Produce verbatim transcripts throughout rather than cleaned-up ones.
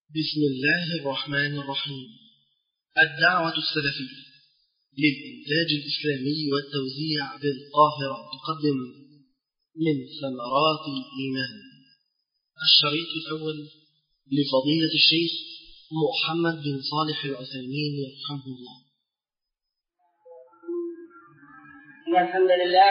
بسم الله الرحمن الرحيم. الدعوة السلفية للإنتاج الإسلامي والتوزيع بالقاهرة تقدم من ثمرات الإيمان الشريط الأول لفضيلة الشيخ محمد بن صالح العثيمين يرحمه الله. الحمد لله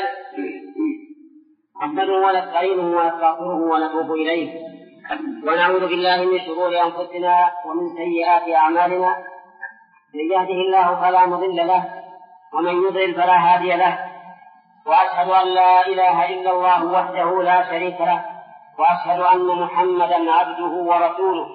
نحمده ونستعينه ونستغفره ونتوب إليه ونعوذ بالله من شرور أنفسنا ومن سيئات أعمالنا. من يهده الله فلا مضل له ومن يضلل فلا هادي له، وأشهد أن لا إله إلا الله وحده لا شريك له، وأشهد أن محمدا عبده ورسوله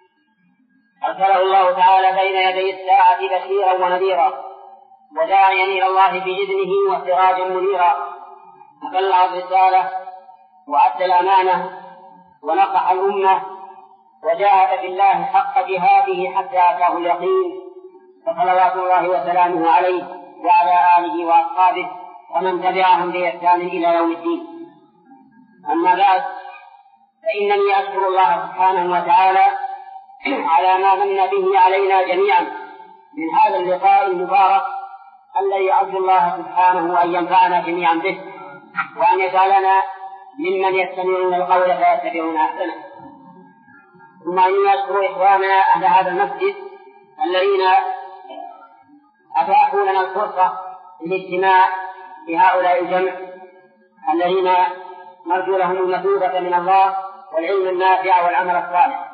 أرسله الله تعالى بين يدي الساعة بشيرا ونذيرا وداعيا إلى الله بإذنه وسراجا منيرا، فبلغ الرسالة وأدى الأمانة ونصح الأمة وجاهد في الله حق جهاده حتى أتاه اليقين، فصلوات الله وسلامه عليه وعلى آله وأصحابه ومن تبعهم بإحسان إلى يوم الدين. أما بعد، فإنني أشكر الله سبحانه وتعالى على ما من به علينا جميعا من هذا اللقاء المبارك الذي أرجو الله سبحانه أن ينفعنا جميعا به، وأن يجعلنا ممن يستمعون القول فيتبعون أحسنه. ثم إني أشكر إخواننا أهل هذا المسجد الذين أتاحوا لنا الفرصة للاجتماع بهؤلاء الجمع الذين نرجو لهم المثوبة من الله والعلم النافع والعمل الصالح.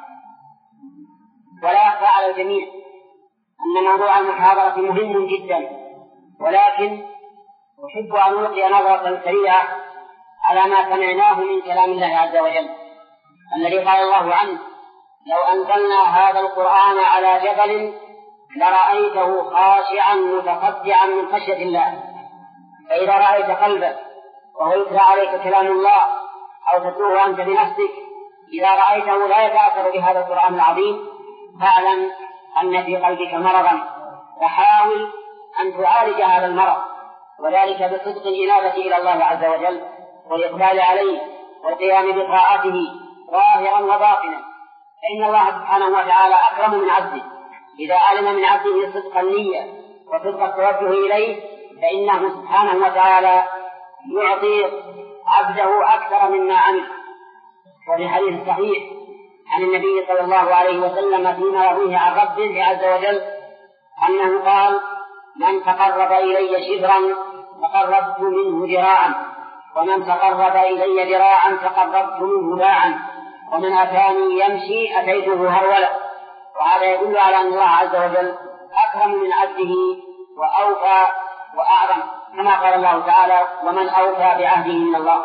ولا يخفى على الجميع أن موضوع المحاضرة مهم جدا، ولكن أحب أن ألقي نظرة سريعة على ما سمعناه من كلام الله عز وجل الذي قال الله عنه: لو أنزلنا هذا القرآن على جبل لرأيته خاشعا متصدعا من خشية الله. فإذا رأيت قلبك وهو يتلى عليك كلام الله أو تتلوه أنت بنفسك، إذا رأيته لا يتأثر بهذا القرآن العظيم، فاعلم أن في قلبك مرضا، فحاول أن تعالج هذا المرض، وذلك بصدق الإنابة إلى الله عز وجل والإقبال عليه والقيام بطاعته ظاهرا وباطنا. فإن الله سبحانه وتعالى أكرم من عبده إذا علم من عبده صدق النية وصدق التوجه إليه، فإنه سبحانه وتعالى يعطي عبده أكثر مما عمل. وفي حديث صحيح عن النبي صلى الله عليه وسلم فيما يرويه عن ربه عز وجل أنه قال: من تقرب إلي شبرا تقربت منه ذراعا، ومن تقرب إلي ذراعا تقربت منه باعا، ومن أتاني يمشي أتيته هرولا. وهذا يدل على أن الله عز وجل أكرم من عبده وأوفى وأعظم، كما قال الله تعالى: ومن أوفى بعهده من الله.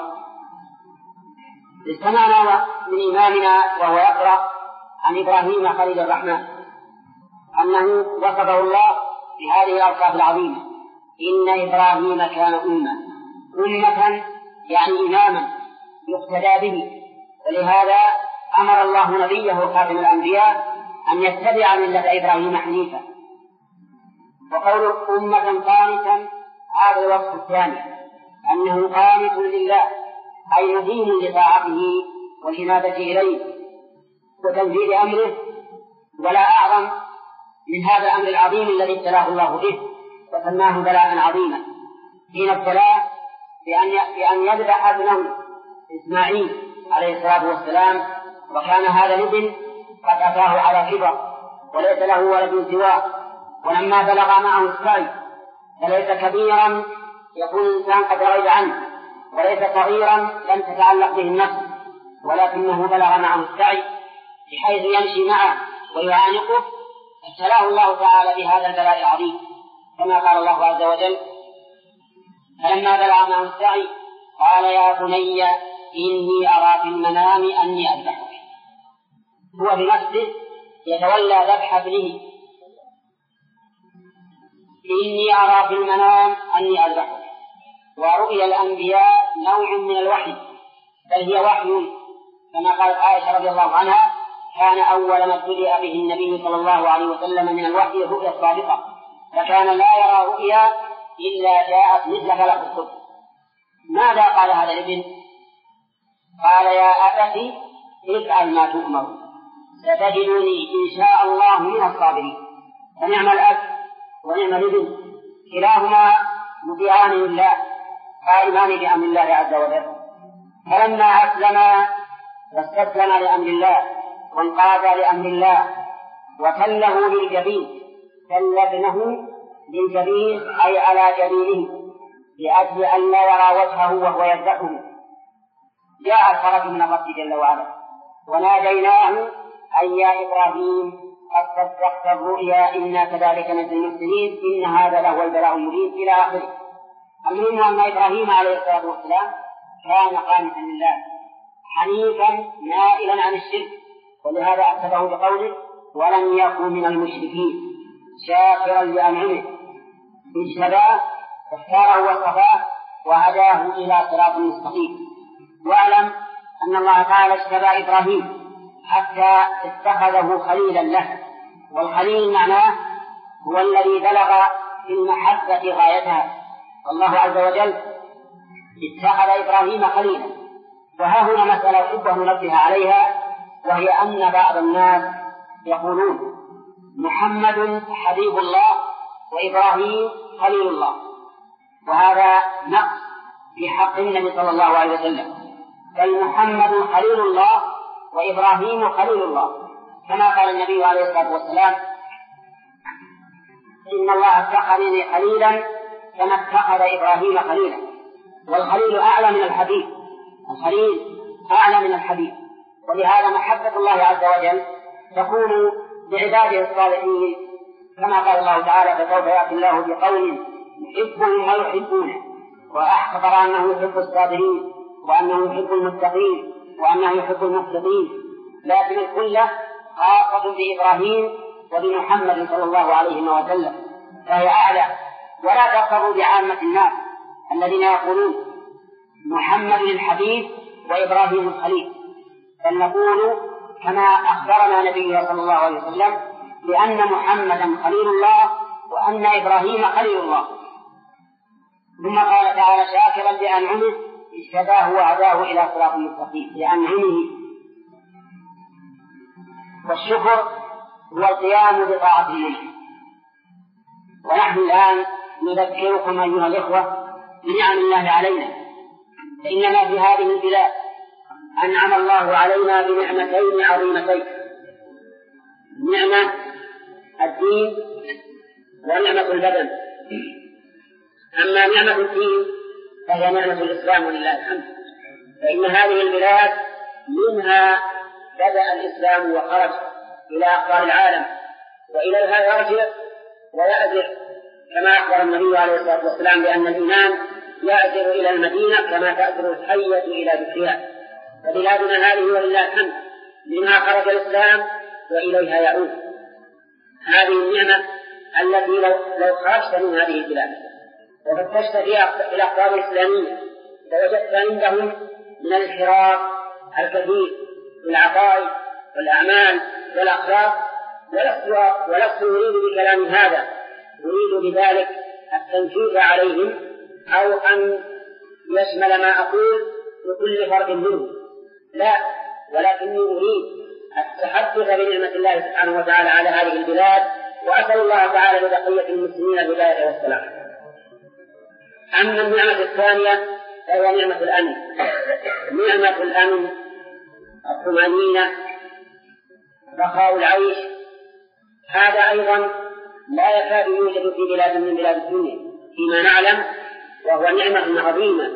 استمعنا من إمامنا وهو يقرأ عن إبراهيم خليل الرحمن أنه وصفه الله بهذه الأوصاف العظيمة: إن إبراهيم كان أمة أمة يعني إماما يقتدى به، ولهذا أمر الله نبيه خاتم الأنبياء أن يتبع ملة إبراهيم حنيفا. وقول أمة قانتا هذا الوصف الثاني، أنه قانت لله أي مدين لطاعته والإنابة إليه وتنفيذ أمره. ولا أعظم من هذا الأمر العظيم الذي ابتلاه الله به وسماه بلاء عظيما، حين ابتلاه بأن يذبح ابنه إسماعيل عليه الصلاة والسلام، وكان هذا الابن قد أتاه على كبر وليس له ولد سواه، ولما بلغ معه السعي فليس كبيرا يكون الإنسان قد رغب عنه، وليس صغيرا لم تتعلق به النفس، ولكنه بلغ معه السعي بحيث يمشي معه ويعانقه، ابتلاه الله تعالى بهذا البلاء العظيم، كما قال الله عز وجل: فلما بلغ معه السعي قال يا بني إني أرى في المنام أني أذبحك. هو بنفسه يتولى ذبح ابنه: إني أرى في المنام أني أذبحك. ورؤيا الأنبياء نوع من الوحي، بل هي وحي، كما قالت عائشة رضي الله عنها: كان أول ما ابتدأ به النبي صلى الله عليه وسلم من الوحي الرؤيا الصادقة، فكان لا يرى رؤيا إلا جاءت مثل فلق الصبح. ماذا قال هذا الابن؟ قال: يا أبت افعل ما تؤمر ستجدني إن شاء الله من الصابرين. فنعم الأب ونعم الابن كلاهما مطيعان لله قائمان بأمر الله عز وجل. فلما أسلما واستسلم لأمر الله وانقاد لأمر الله وكله للجبين، كل ابنه للجبين أي على جبينه لأجل أن لا يرى وجهه وهو يذبحه. جاء الفرج من الرب جل وعلا وناديناه أي يا إبراهيم قد صدقت الرؤيا إنا كذلك نجزي المحسنين إن هذا لهو البلاء المبين إلى آخره. المهم أن إبراهيم عليه الصلاة والسلام كان قانتا لله حنيفا مائلا عن الشرك، ولهذا أكتبه بقوله ولم يكن من المشركين شاكرا لأنعمه اجتباه واختاره واصطفاه وهداه إلى صراط مستقيم. واعلم أن الله تعالى اجتبى إبراهيم حتى اتخذه خليلا له، والخليل معناه هو الذي بلغ في المحبة غايتها. الله عز وجل اتخذ إبراهيم خليلا. وها هنا مسألة أحب أن ننبه عليها، وهي أن بعض الناس يقولون محمد حبيب الله وإبراهيم خليل الله، وهذا نقص في حق النبي صلى الله عليه وسلم. بل محمد خليل الله وإبراهيم خليل الله، كما قال النبي عليه الصلاة والسلام إن الله اتخذني خليلا كما اتخذ إبراهيم خليلا. والخليل أعلى من الحبيب، الخليل أعلى من الحبيب. ولهذا محبة الله عز وجل تكون بعباده الصالحين، كما قال الله تعالى فسوف يأتي الله بقوم يحبهم ويحبونه، وأخبر أنه يحب الصابرين وأنه يحب المتقين وأنه يحب المقسطين. لكن الكل خاصة بإبراهيم وبمحمد صلى الله عليه وسلم، فهي أعلى. ولا تغتروا بعامة الناس الذين يقولون محمد الحبيب وإبراهيم الخليل، بل نقول كما أخبرنا نبينا صلى الله عليه وسلم بأن محمدا خليل الله وأن إبراهيم خليل الله. ثم قال تعالى شاكرا لأنعمه اجتباه وهداه إلى صراط مستقيم لأنعمه. والشكر هو القيام بطاعة الله. ونحن الآن نذكركم أيها الإخوة بنعم الله علينا، فإننا في هذه البلاد أنعم الله علينا بنعمتين عظيمتين: نعمة الدين ونعمة البدن. أما نعمة الدين فهي نعمة الإسلام ولله الحمد، فإن هذه البلاد منها بدأ الإسلام وخرج إلى أقطار العالم، وإليها يرجع ويأزر، كما أخبر النبي عليه الصلاة والسلام بأن الإيمان يأزر إلى المدينة كما تأزر الحية إلى جثها. فبلادنا هذه ولله الحمد منها خرج الإسلام وإليها يعود. هذه النعمة التي لو, لو خرجت من هذه البلاد وفتشت في الأقطار الإسلامية فوجدت عندهم من الانحراف الكثير في العقائد والأعمال والأخلاق. ولست أريد بكلام هذا، أريد بذلك التنكيل عليهم أو أن يشمل ما أقول لكل فرد منهم، لا، ولكني أريد التحدث بنعمة الله سبحانه وتعالى على هذه البلاد، وأسأل الله تعالى لبقية المسلمين الهداية والسلام. أما النعمة الثانية فهي نعمة الأمن. نعمة الأمن الطمأنينة رخاء العيش، هذا أيضا لا يكاد يوجد في بلاد من بلاد الدنيا فيما نعلم، وهو نعمة عظيمة.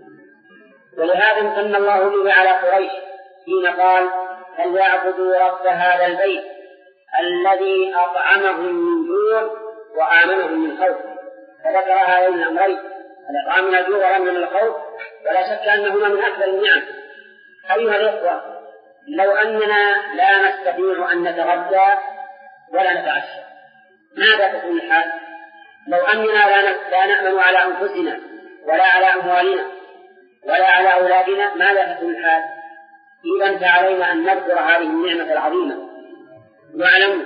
ولهذا امتن الله به على قريش حين قال فليعبدوا رب هذا البيت الذي أطعمهم من جوع وآمنهم من خوف. فذكر هذين الأمرين، الإطعام من الجوع والأمن من الخوف، ولا شك أنهما من أكبر النعم. أيها الإخوة، لو أننا لا نستطيع أن نتغدى ولا نتعشى ماذا تكون الحال؟ لو أننا لا نأمن على أنفسنا ولا على أموالنا ولا على أولادنا ماذا تكون الحال؟ إذن فعلينا أن نذكر هذه النعمة العظيمة، واعلموا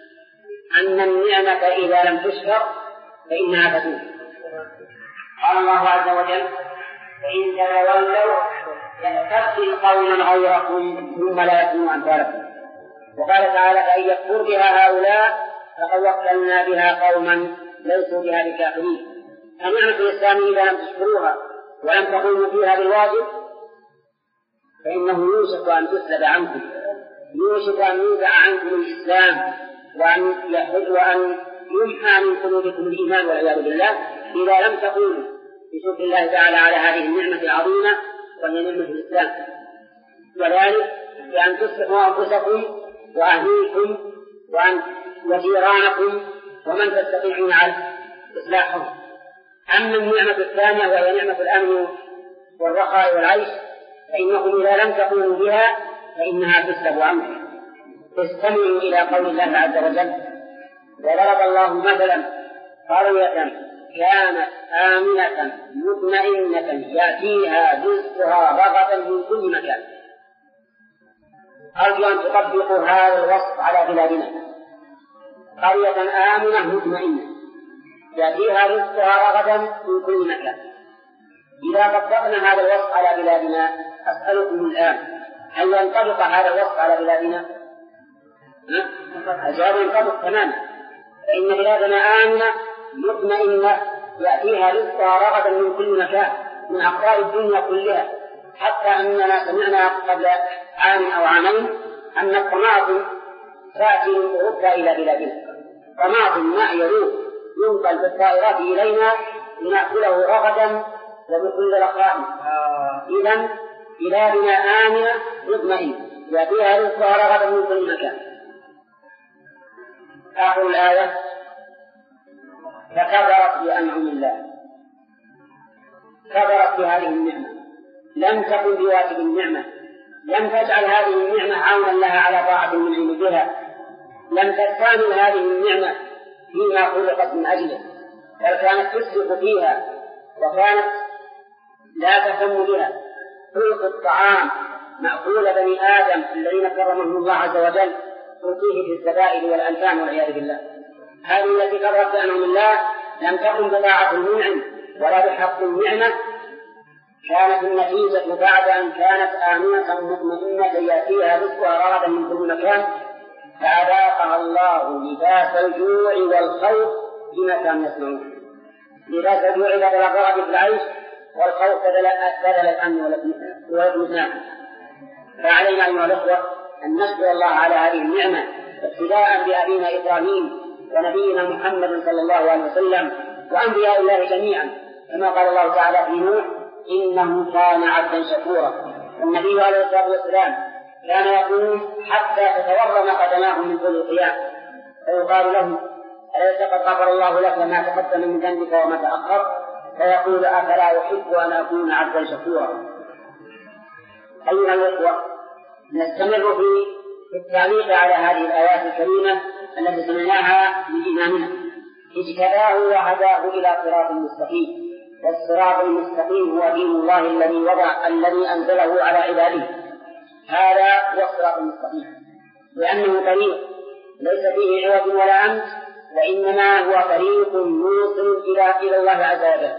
أن النعمة إذا لم تشكر فإنها تزول. قال الله عز وجل فإن تولوا يستبدل قوما غيركم ثم لا يكونوا أمثالكم. وقال تعالى فإن يكفر بها هؤلاء فقد وكلنا بها قوما ليسوا بها بكافرين. فنعمة الإسلام إذا لم تشكروها ولم تقوموا فيها بالواجب فإنه يوشك أن تسلب عنكم، يوشك أن ينزع عنكم الإسلام وأن يحل وأن يمحى من قلوبكم الإيمان والعياذ بالله إذا لم تقوموا بشكر الله تعالى على هذه النعمة العظيمة وهي نعمة الإسلام، وذلك بأن تصلحوا أنفسكم وأهليكم وأن وجيرانكم ومن تستطيعون على إصلاحهم. أما النعمة الثانية وهي نعمة الأمن والرخاء والعيش فإنكم إذا لم تقوموا بها فإنها تسلب عنكم. استمعوا إلى قول الله عز وجل وضرب الله مثلا قرية كانت آمنة مطمئنة يأتيها رزقها رغدا من كل مكان. أرجو أن تطبقوا هذا الوصف على بلادنا. قرية آمنة مطمئنة يأتيها رزقها رغدا من كل مكان. إذا طبقنا هذا الوصف على بلادنا أسألكم الآن هل ينطبق هذا الوصف على بلادنا؟ الجواب ينطبق تماما، فإن بلادنا آمنة مطمئنة يأتيها رزقها رغدا من كل مكان من أقطار الدنيا كلها، حتى أننا سمعنا قبل عام أو عامين أن الطماطم تأتي من أوروبا إلى بلادنا، طماطم ماء يروح ينقل بالطائرات إلينا لنأكله رغدا وبكل رخاء. إذن بلادنا آمنة مطمئنة يأتيها رزقها رغدا من كل مكان. آخر الآية فكفرت بأنعم الله، كفرت بهذه النعمة، لم تكن بواجب النعمة، لم تجعل هذه النعمة عونا لها على طاعة المنعم بها، لم تستعمل هذه النعمة فيما خلقت من أجله، بل كانت تسرق فيها وكانت لا تهتم بها. خلق الطعام مأكول بني آدم الذين كرمهم الله عز وجل تلقيه في الزبائن والأنفان والعياذ بالله. هذه التي كفرت بأنعم الله لم تكن بطاعة المنعم ولا بحق النعمة، كانت النتيجة بعد أن كانت آمنة مطمئنة يأتيها رزقها رغدا من كل مكان فأذاقها الله لباس الجوع والخوف بما كانوا يصنعون. لباس الجوع بدل الرغد في العيش والخوف بدل الأمن والاطمئنان. فعلينا أيها الأخوة أن نشكر الله على هذه النعمة ابتداء بأبينا إبراهيم ونبينا محمد صلى الله عليه وسلم وأنبياء الله جميعا، كما قال الله تعالى في نوح إنه كان عبدا شكورا. والنبي عليه الصلاة والسلام كان يقول حتى تتورم قدماه من كل قيام فيقال له أليس قد غفر الله لك ما تقدم من ذنبك وما تأخر؟ فيقول أفلا أحب أن أكون عبدا شكورا. أيها الأخوة نستمر في التعليق على هذه الآيات الكريمة التي سمعناها من إمامنا اجتباه وهداه إلى صراط مستقيم، والصراط المستقيم هو دين الله الذي وضع الذي أنزله على عباده. هذا هو الصراط المستقيم لأنه طريق ليس فيه عوج ولا أمت، وإنما هو طريق موصل إلى إلى الله عز وجل.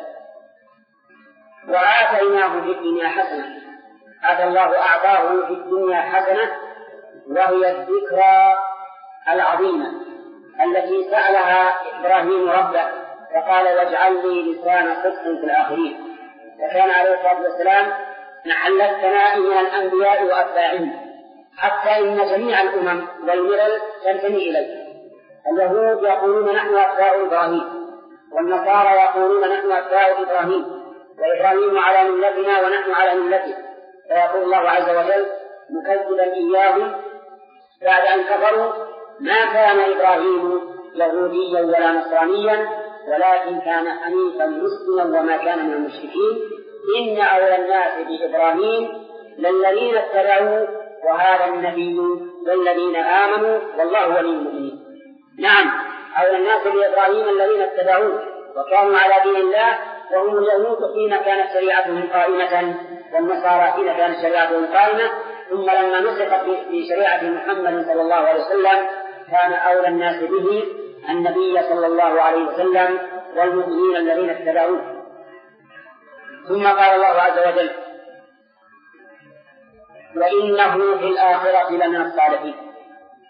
وآتيناه في الدنيا حسنة، هذا الله أعطاه في الدنيا حسنة وهي الذكرى العظيمة التي سألها إبراهيم ربه فقال واجعل لي لسان صدق في الآخرين. وكان عليه الصلاة والسلام محل الثناء من الأنبياء وأتباعهم، حتى إن جميع الأمم والملل تنتمي إليه. اليهود يقولون نحن أتباع إبراهيم، والنصارى يقولون نحن أتباع إبراهيم، وإبراهيم على ملتنا ونحن على ملته. فيقول الله عز وجل مكذبا إياهم بعد أن كفروا ما كان إبراهيم يهوديا ولا نصرانيا ولكن كان حنيفا مسلما وما كان من المشركين. إن أولى الناس بإبراهيم للذين اتبعوا وهذا النبي والذين آمنوا والله ولي المؤمنين. نعم أولى الناس بإبراهيم الذين اتبعوه وكانوا على دين الله، وهم اليهود حين كانت شريعتهم قائمة والنصارى حين كانت شريعتهم قائمة، ثم لما نسخت في شريعة محمد صلى الله عليه وسلم كان أولى الناس به النبي صلى الله عليه وسلم والمؤمنين الذين اتبعوه. ثم قال الله عز وجل وإنه في الآخرة لمن الصالحين.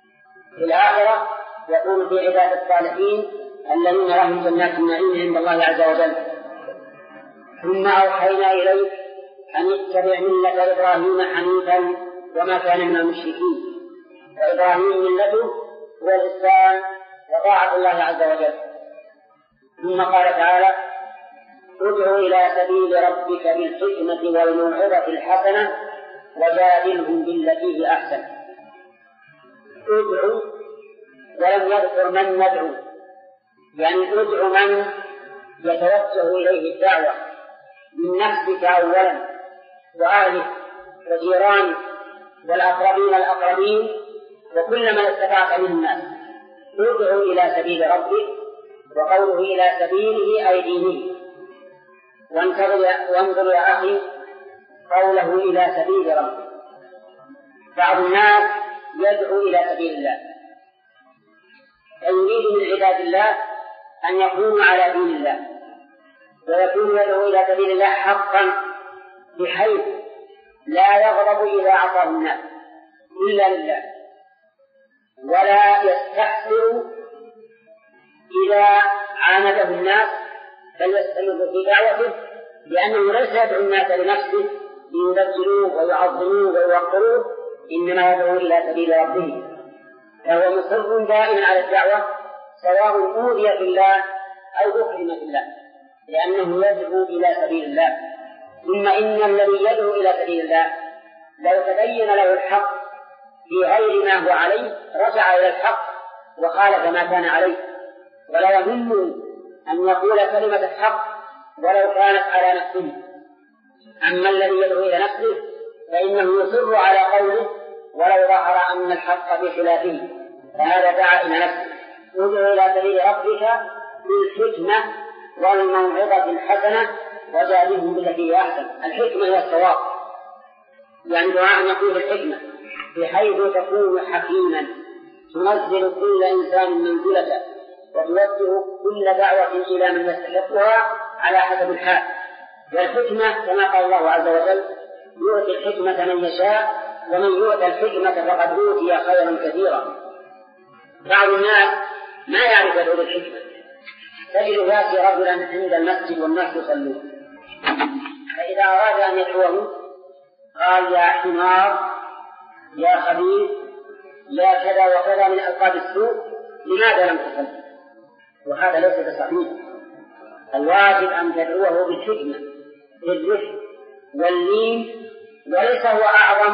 في الآخرة يكون في عباد الصالحين الذين لهم جنات النعيم عند الله عز وجل. ثم أوحينا إليك أن اتبع ملة إبراهيم حنيفا وما كان من المشركين. وإبراهيم ملته هو الإسلام وطاعة الله عز وجل. ثم قال تعالى: ادع إلى سبيل ربك بالحكمة والموعظة الحسنة وجادلهم بالتي هي أحسن. ادعو ولم يذكر من ندعو، يعني ادعو من يتوجه إليه الدعوة من نفسك أولا وأهلك وجيرانك والأقربين الأقربين وكل من استطعت من الناس. ادعو إلى سبيل ربك، وقوله إلى سبيله أي دينه. وانظر يا أخي قوله إلى سبيل ربك. بعض الناس يدعو إلى سبيل الله، فيريد من عباد الله أن يكونوا على دين الله، ويكون يدعو إلى سبيل الله حقا، بحيث لا يغضب إذا عصاه الناس إلا لله، ولا يستحسر إذا عانده الناس، بل يستمر في دعوته، لأنه ليس يدعو الناس لنفسه ليبجلوه ويعظموه ويوقروه، إنما يدعو إلى سبيل ربه، فهو مصر دائما على الدعوة سواء أوذي في الله أو أكرم في الله، لأنه يدعو إلى سبيل الله. ثم إن الذي يدعو إلى سبيل الله لو تبين له الحق في غير ما هو عليه رجع إلى الحق وخالف ما كان عليه، ولا يهمه أن يقول كلمة الحق ولو كانت على نفسه. أما الذي يدعو إلى نفسه فإنه يصر على قوله ولو ظهر أن الحق بخلافه، فهذا دعا إلى نفسه. ادعو إلى سبيل ربك بالحكمة والموعظة الحسنة وجادلهم بالتي هي أحسن. الحكمة هي الصواب، يعني دعاء يقول بالحكمة بحيث تكون حكيما تنزل كل إنسان منزلته وتوجه كل دعوة إلى من يستحقها على حسب الحال. والحكمة كما قال الله عز وجل: يؤتي الحكمة من يشاء ومن يؤتى الحكمة فقد أوتي خيرا كثيرا. بعض الناس ما يعرف يدعو بالحكمة، تجد يأتي رجلا عند المسجد والناس يصلون، فإذا أراد أن يدعوه قال: يا حمار، يا خبيث، يا كذا وكذا من ألقاب السوء، لماذا لم تصلي؟ وهذا ليس بصحيح. الواجب أن تدعوه بالحكمة بالرفق واللين، وليس هو أعظم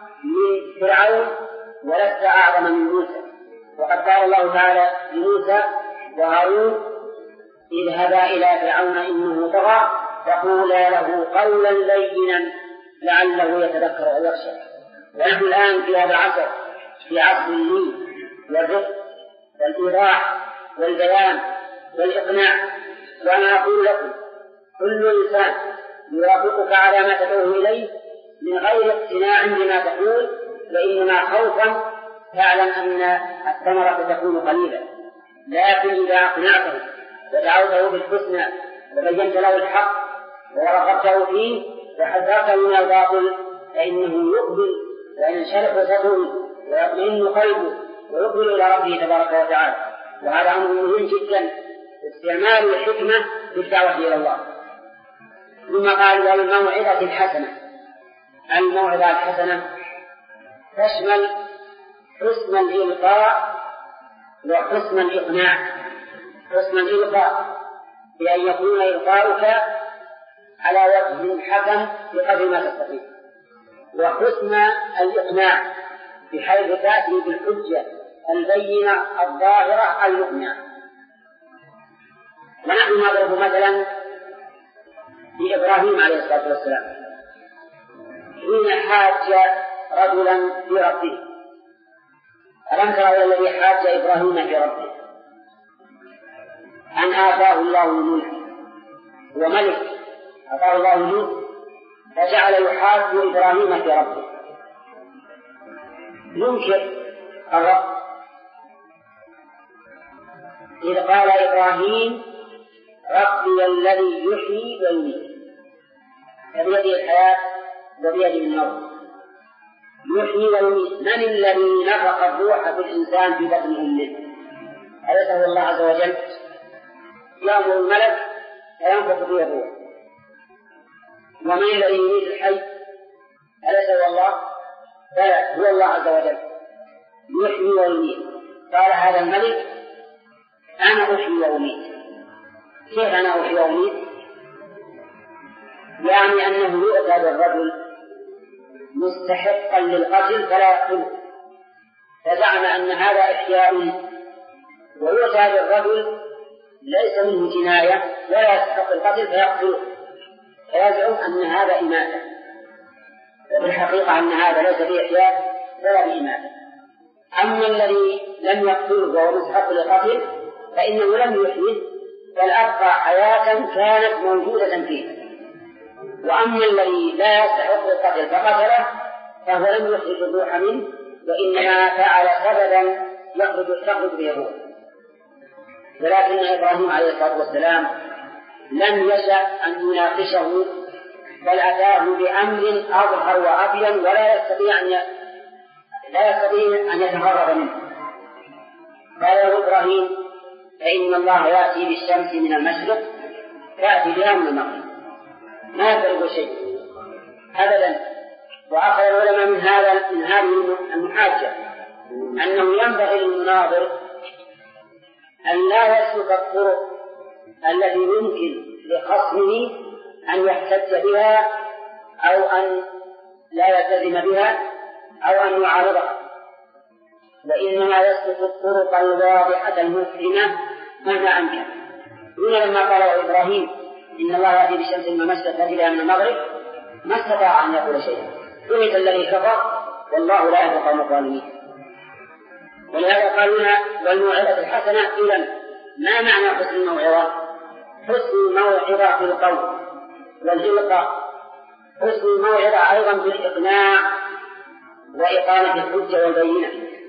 من فرعون ولست أعظم من موسى. وقد قال الله تعالى لموسى وهارون: اذهبا إلى فرعون إنه طغى فقولا له قولا لينا لعله يتذكر أو يخشى. ونحن الآن في هذا العصر في عصر اللين والرفق والإيضاح والبيان والإقناع. وأنا أقول لكم كل إنسان يوافقك على ما تدعوه إليه من غير اقتناع بما تقول وإنما خوفا تعلم أن الثمرة تكون قليلة، لكن إذا أقنعته ودعوته بالحسنى وبينت له الحق ورغبته فيه وحذرته من الباطل فإنه يقبل وينشرح صدره ويطمئن قلبه ويقبل إلى ربه تبارك وتعالى. وهذا أمر مهم جدا، استعمال الحكمة في الدعوة إلى الله. ثم قال: والموعظة الحسنة. الموعظة الحسنة تشمل حسن الإلقاء وحسن الإقناع. حسن الإلقاء بأن يكون إلقاؤك على وجه حسن بقدر ما تستطيع، وحسن الإقناع بحيث تأتي بالحجة البينة الظاهرة المقنعة. ونحن نضرب مثلا بإبراهيم عليه الصلاة والسلام حين حاج رجلا في ربه. ألم ترى إلى الذي حاج إبراهيم في ربه أن آتاه الله الملك وملك، آتاه الله الملك فجعل يحاج إبراهيم في ربه، ينكر الرب. إذ قال إبراهيم: ربي الذي يحيي ويميت، فبيده الحياة وبيده الموت. يحيي ويميت. من الذي نفخ الروح في الإنسان في بطن أمه؟ أليس هو الله عز وجل؟ يأمر الملك فينفخ فيه الروح. ومن الذي يميت الحي؟ أليس هو الله؟ بلى، هو الله عز وجل يحيي ويميت. قال هذا الملك أنا أحيي وأميت. كيف أنا أحيي وأميت؟ يعني أنه يؤتى بالرجل مستحقا للقتل فلا يقتله، فزعم أن هذا إحياء، ويؤتى بالرجل ليس منه جناية ولا يستحق القتل فيقتله، فيزعم أن هذا إماتة، وبالحقيقة أن هذا ليس بإحياء ولا بإماتة. أما الذي لم يقتله وهو مستحق للقتل فإنه لم يحييه بل أبقى حياة كانت موجودة فيه. وأما الذي لا يستحق القتل فقتله فهو لم يخرج الروح منه، وإنما فعل سببا يخرج به الروح. ولكن إبراهيم عليه الصلاة والسلام لم يشأ أن يناقشه، بل أتاه بأمر أظهر وأبين ولا يستطيع أن لا يستطيع أن يتهرب منه. قال له إبراهيم فإن الله يأتي بالشمس من المشرق تأتي بها من المغرب، ما يفرق شيء أبدا. وأخذ العلماء من هذا من هذه المحاجة أنه ينبغي للمناظر أن لا يسلك الطرق التي يمكن لخصمه أن يحتج بها أو أن لا يلتزم بها أو أن يعارضها، وإنما يسلك الطرق الواضحة المفهمة مهما أمكن. هنا لما قال إبراهيم إن الله يأتي بالشمس من المشرق تأتي بها من المغرب ما استطاع أن يقول شيئا، فهمت الذي كفر والله لا يهدي القوم الظالمين. ولهذا قالوا والموعظة الحسنة. إذن ما معنى حسن الموعظة؟ حسن الموعظة في القول والإلقاء، حسن الموعظة أيضا بالإقناع وإقامة الحجة والبينة.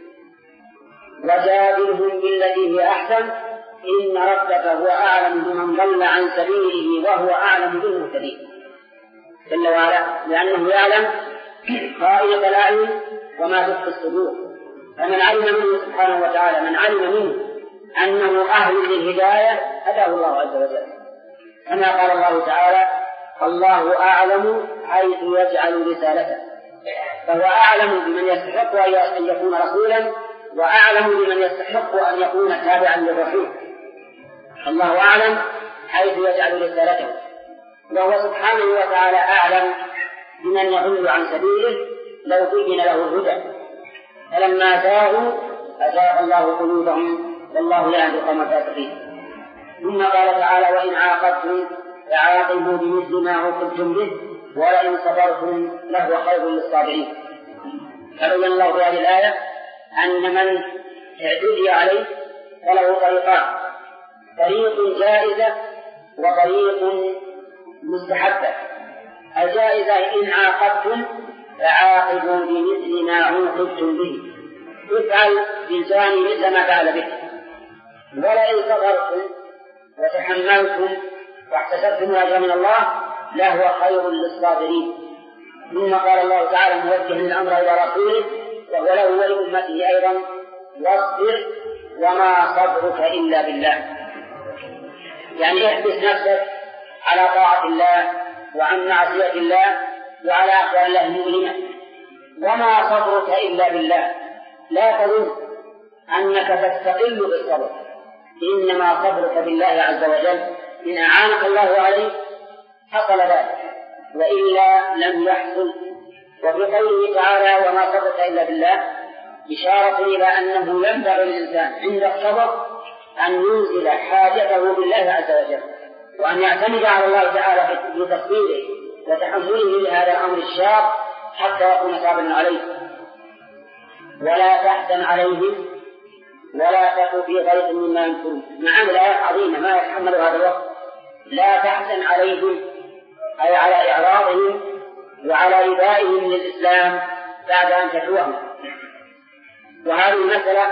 وجادلهم بالتي هي أحسن إن ربك هو أعلم بمن ضل عن سبيله وهو أعلم بالمهتدين جل وعلا، لأنه يعلم خائنة الأعين وما تخفي الصدور. فمن علم منه سبحانه وتعالى من علم منه أنه أهل للهداية هداه الله عز وجل، كما قال الله تعالى الله أعلم حيث يجعل رسالته، فهو أعلم بمن يستحق أن يكون رسولا وأعلم بمن يستحق أن يكون تابعا للرسول. الله أعلم حيث يجعل رسالته، وهو سبحانه وتعالى أعلم بمن يضل عن سبيله لو بين له الهدى، فلما زاغوا أزاغ الله قلوبهم والله لا يهدي القوم الفاسقين. ثم قال تعالى وإن عاقبتم فعاقبوا بمثل ما عوقبتم به ولئن صبرتم لهو خير للصابرين. فبين الله في هذه الآية أن من اعتدي عليه فله طريقان، طريق جائزة وطريق مستحبة. الجائزة إن عاقبتم فعاقبوا بمثل ما عوقبتم به، افعل بالجاني مثل ما فعل به. ولئن صبرتم وتحملتم واحتسبتم الأجر من الله لهو خير للصابرين. ثم قال الله تعالى موجها الأمر إلى رسوله وهو له ولأمته أيضا واصبر وما صبرك إلا بالله، يعني احبس نفسك على طاعة الله وعن معصية الله وعلى أقوال الله المؤمنة، وما صبرك إلا بالله. لا تظن أنك تستقل بالصبر، إنما صبرك بالله عز وجل، إن أعانك الله عليه حصل ذلك وإلا لم يحصل. وفي قوله تعالى وما صبرك إلا بالله إشارة إلى أنه ينبغي للإنسان عند الصبر أن ينزل حاجته بالله عز وجل، وأن يعتمد على الله تعالى في تصويره وتحمله لهذا الأمر الشاق حتى يكون صابرا عليه. ولا تحزن عليهم ولا تكن في ضيق مما يمكرون. معاني الآية عظيمة ما يتحمل هذا الوقت. لا تحزن عليهم أي على إعراضهم وعلى إبائهم للإسلام بعد أن تتوهم. وهذه المسألة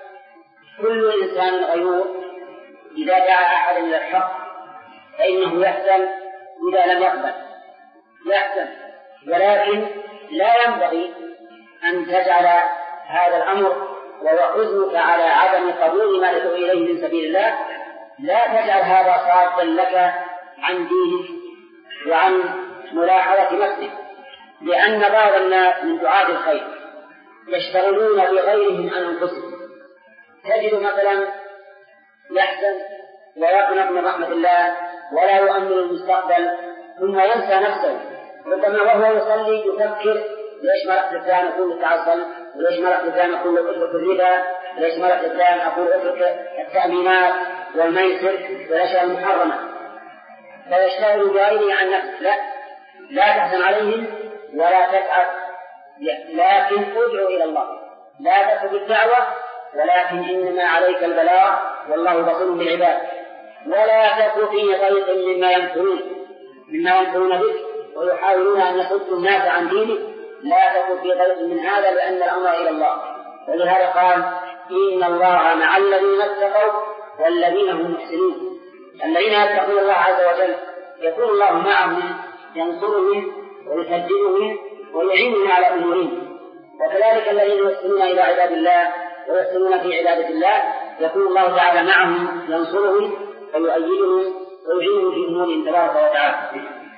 كل إنسان غيور إذا دعا أحد إلى الحق فإنه يحزن إذا لم يقبل، يحزن، ولكن لا ينبغي أن تجعل هذا الأمر وهو حزنك على عدم قبول ما تدعو إليه من سبيل الله، لا تجعل هذا صادا لك عن دينك وعن ملاحظة نفسك، لأن بعض الناس من دعاة الخير يشتغلون بغيرهم عن أنفسهم. تجد مثلا يحزن ويقنط من رحمة الله ولا يؤمن المستقبل، ثم ينسى نفسه، ربما وهو يصلي يفكر ليش ما رحت الثاني أقول التعصل، وليش ما رحت الثاني أقول اترك الربا، وليش ما رحت الثاني أقول اترك التأمينات والميسر والأشياء المحرمة، فيشتغل بغيره عن نفسه. لا لا تحزن عليهم ولا تتعب، لكن ادعو إلى الله، لا تترك الدعوة، ولكن إنما عليك البلاغ والله بصير بالعباد. ولا تكن في ضيق مما يمكرون مما يمكرون بك ويحاولون أن يصدوا الناس عن دينك، لا تكن في ضيق من هذا، لأن الأمر إلى الله. ولهذا قال إن الله مع الذين اتقوا والذين هم محسنون. الذين يتقون الله عز وجل يكون الله معهم، ينصرهم ويسددهم ويعينهم على أمورهم. وكذلك الذين يحسنون إلى عباد الله ويحسنون في عبادة الله يكون الله تعالى معهم، ينصرهم ويؤيدهم ويعينهم في أمورهم تبارك وتعالى.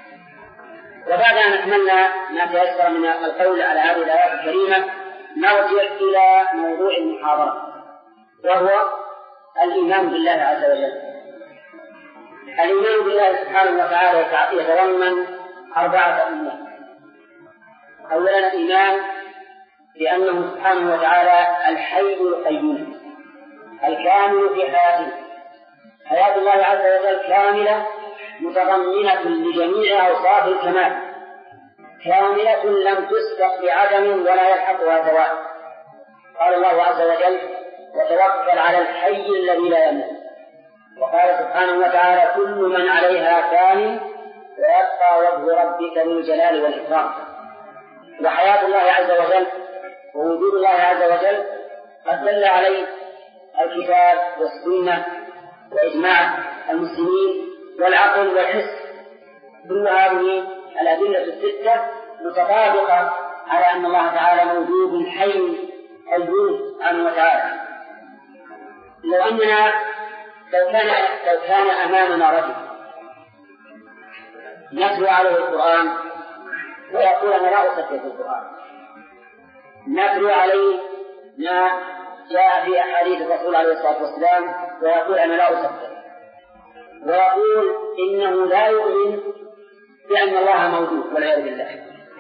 وبعد أن أكملنا ما تيسر من القول على هذه الآيات الكريمة، نرجع إلى موضوع المحاضرة، وهو الإيمان بالله عز وجل. الإيمان بالله سبحانه وتعالى يتضمن أربعة أمور. أولا الإيمان بأنه سبحانه وتعالى الحي القيوم الكامل في حياته. حياة الله عز وجل كاملة متضمنة لجميع أوصاف الكمال، كاملة لم تسبق بعدم ولا يلحقها زوال. قال الله عز وجل وتوكل على الحي الذي لا يموت. وقال سبحانه وتعالى كل من عليها فان ويبقى وجه ربك ذو الجلال والإكرام. وحياة الله عز وجل ووجود الله عز وجل قد دل عليه الكتاب والسنة وإجماع المسلمين والعقل والحس. كل هذه الأدلة الستة متطابقة على أن الله تعالى موجود حي قيوم سبحانه وتعالى. لو أننا لو كان لو كان أمامنا رجل نتلو عليه القرآن ويقول أنا لا أصدق القرآن، نتلو عليه ما جاء في أحاديث الرسول عليه الصلاة والسلام ويقول أنا لا أصدق، ويقول إنه لا يؤمن بأن الله موجود والعياذ بالله،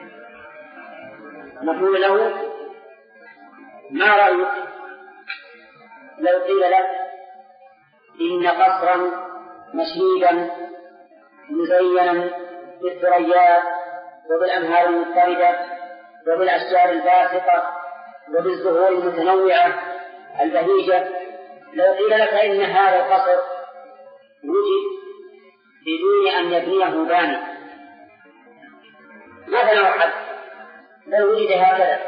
نقول له ما رأيك لو قيل لك إن قصرا مشيدا مزينا بالثريات وبالأنهار المضطردة وبالأشجار الباسقة وبالزهور المتنوعة البهيجة، لو قيل لك إن هذا القصر وجد بدون أن يبنيه باني، ماذا نوحد؟ لو وجد هكذا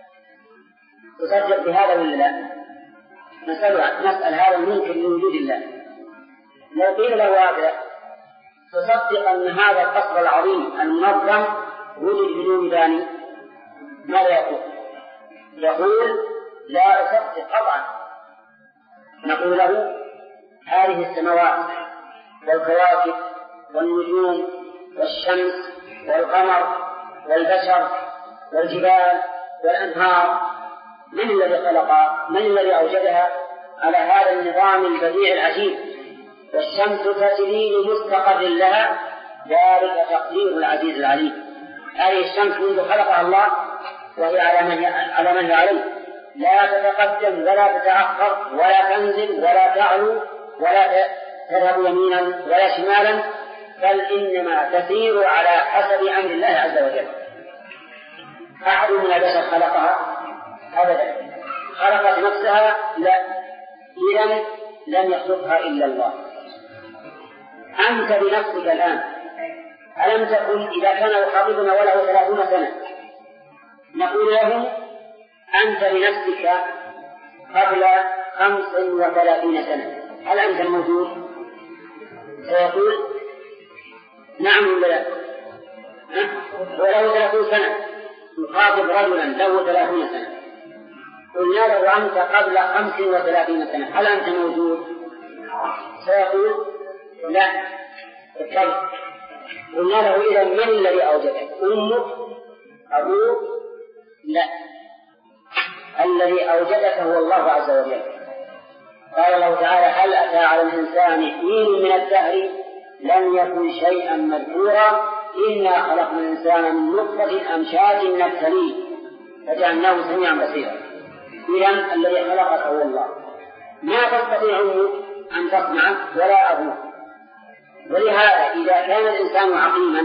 تصدق بهذا ولا لا؟ نسأل, نسأل هذا المنكر لوجود الله. لو قيل له هذا تصدق أن هذا القصر العظيم المنظم وجد بدون باني، ماذا يقول؟ يقول لا أصدق قطعا. نقول له هذه السماوات والكواكب والنجوم والشمس والقمر والبشر والجبال والأنهار من الذي خلقها؟ من الذي أوجدها على هذا النظام البديع العجيب؟ والشمس تجري لمستقر لها، ذلك تقدير العزيز العليم. هذه الشمس منذ خلقها الله وهي على من هي عليه، لا تتقدم ولا تتأخر ولا تنزل ولا تعلو ولا تذهب يمينا ولا شمالا، بل إنما تسير على حسب أمر الله عز وجل. أحد من البشر خلقها؟ أبدا. خلقت نفسها؟ لا. إذن لم يخلقها إلا الله. أنت بنفسك الآن ألم تكن إذا كان يخاطبنا وله ثلاثون سنة نقول له أنت بنفسك قبل خمس وثلاثين سنة هل أنت موجود؟ سيقول نعم ولا لا؟ وله ثلاثون سنة يخاطب رجلا له ثلاثين سنة قلنا له أنت قبل خمس وثلاثين سنة هل أنت موجود؟ سيقول لا الكذب. قلنا له إذا من الذي أوجدك؟ أمك؟ أبوك؟ لا، الذي أوجدك هو الله عز وجل. قال الله تعالى هل أتى على الإنسان حين من الدهر لم يكن شيئا مذكورا إنا خلقنا الإنسان من نطفة أمشاج نبتليه فجعلناه سميعا بصيرا. إذن الذي خلقك هو الله، ما تستطيع أن تصنع ولا أبوك. ولهذا إذا كان الإنسان عقيما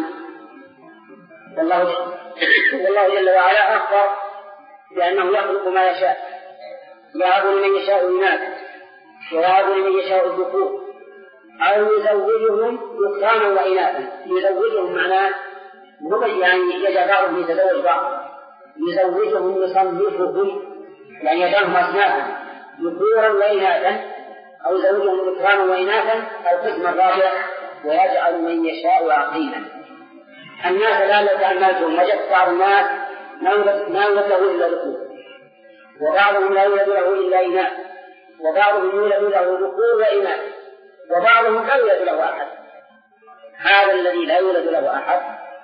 والله والله جل وعلا أخبر بأنه يخلق ما يشاء، يهب لمن يشاء الإناث ويهب لمن يشاء الذكور أو يزوجهم ذكرانا وإناثا. يزوجهم معناه يعني يجعل بعضهم يتزوج بعض، يزوجهم يصنفهم يعني يجعلهم أصنافا ذكورا وإناثا، أو يزوجهم ذكرانا وإناثا القسم الرابع ويجعل من يشاء عقيما. الناس لا يتأملتهم وجدت بعض الناس ما يولد له إلا ذكور، وبعضهم لا يولد له إلا إناث، وبعضهم يولد له ذكور وإناث، وبعضهم لا يولد له أحد. هذا الذي لا يولد له أحد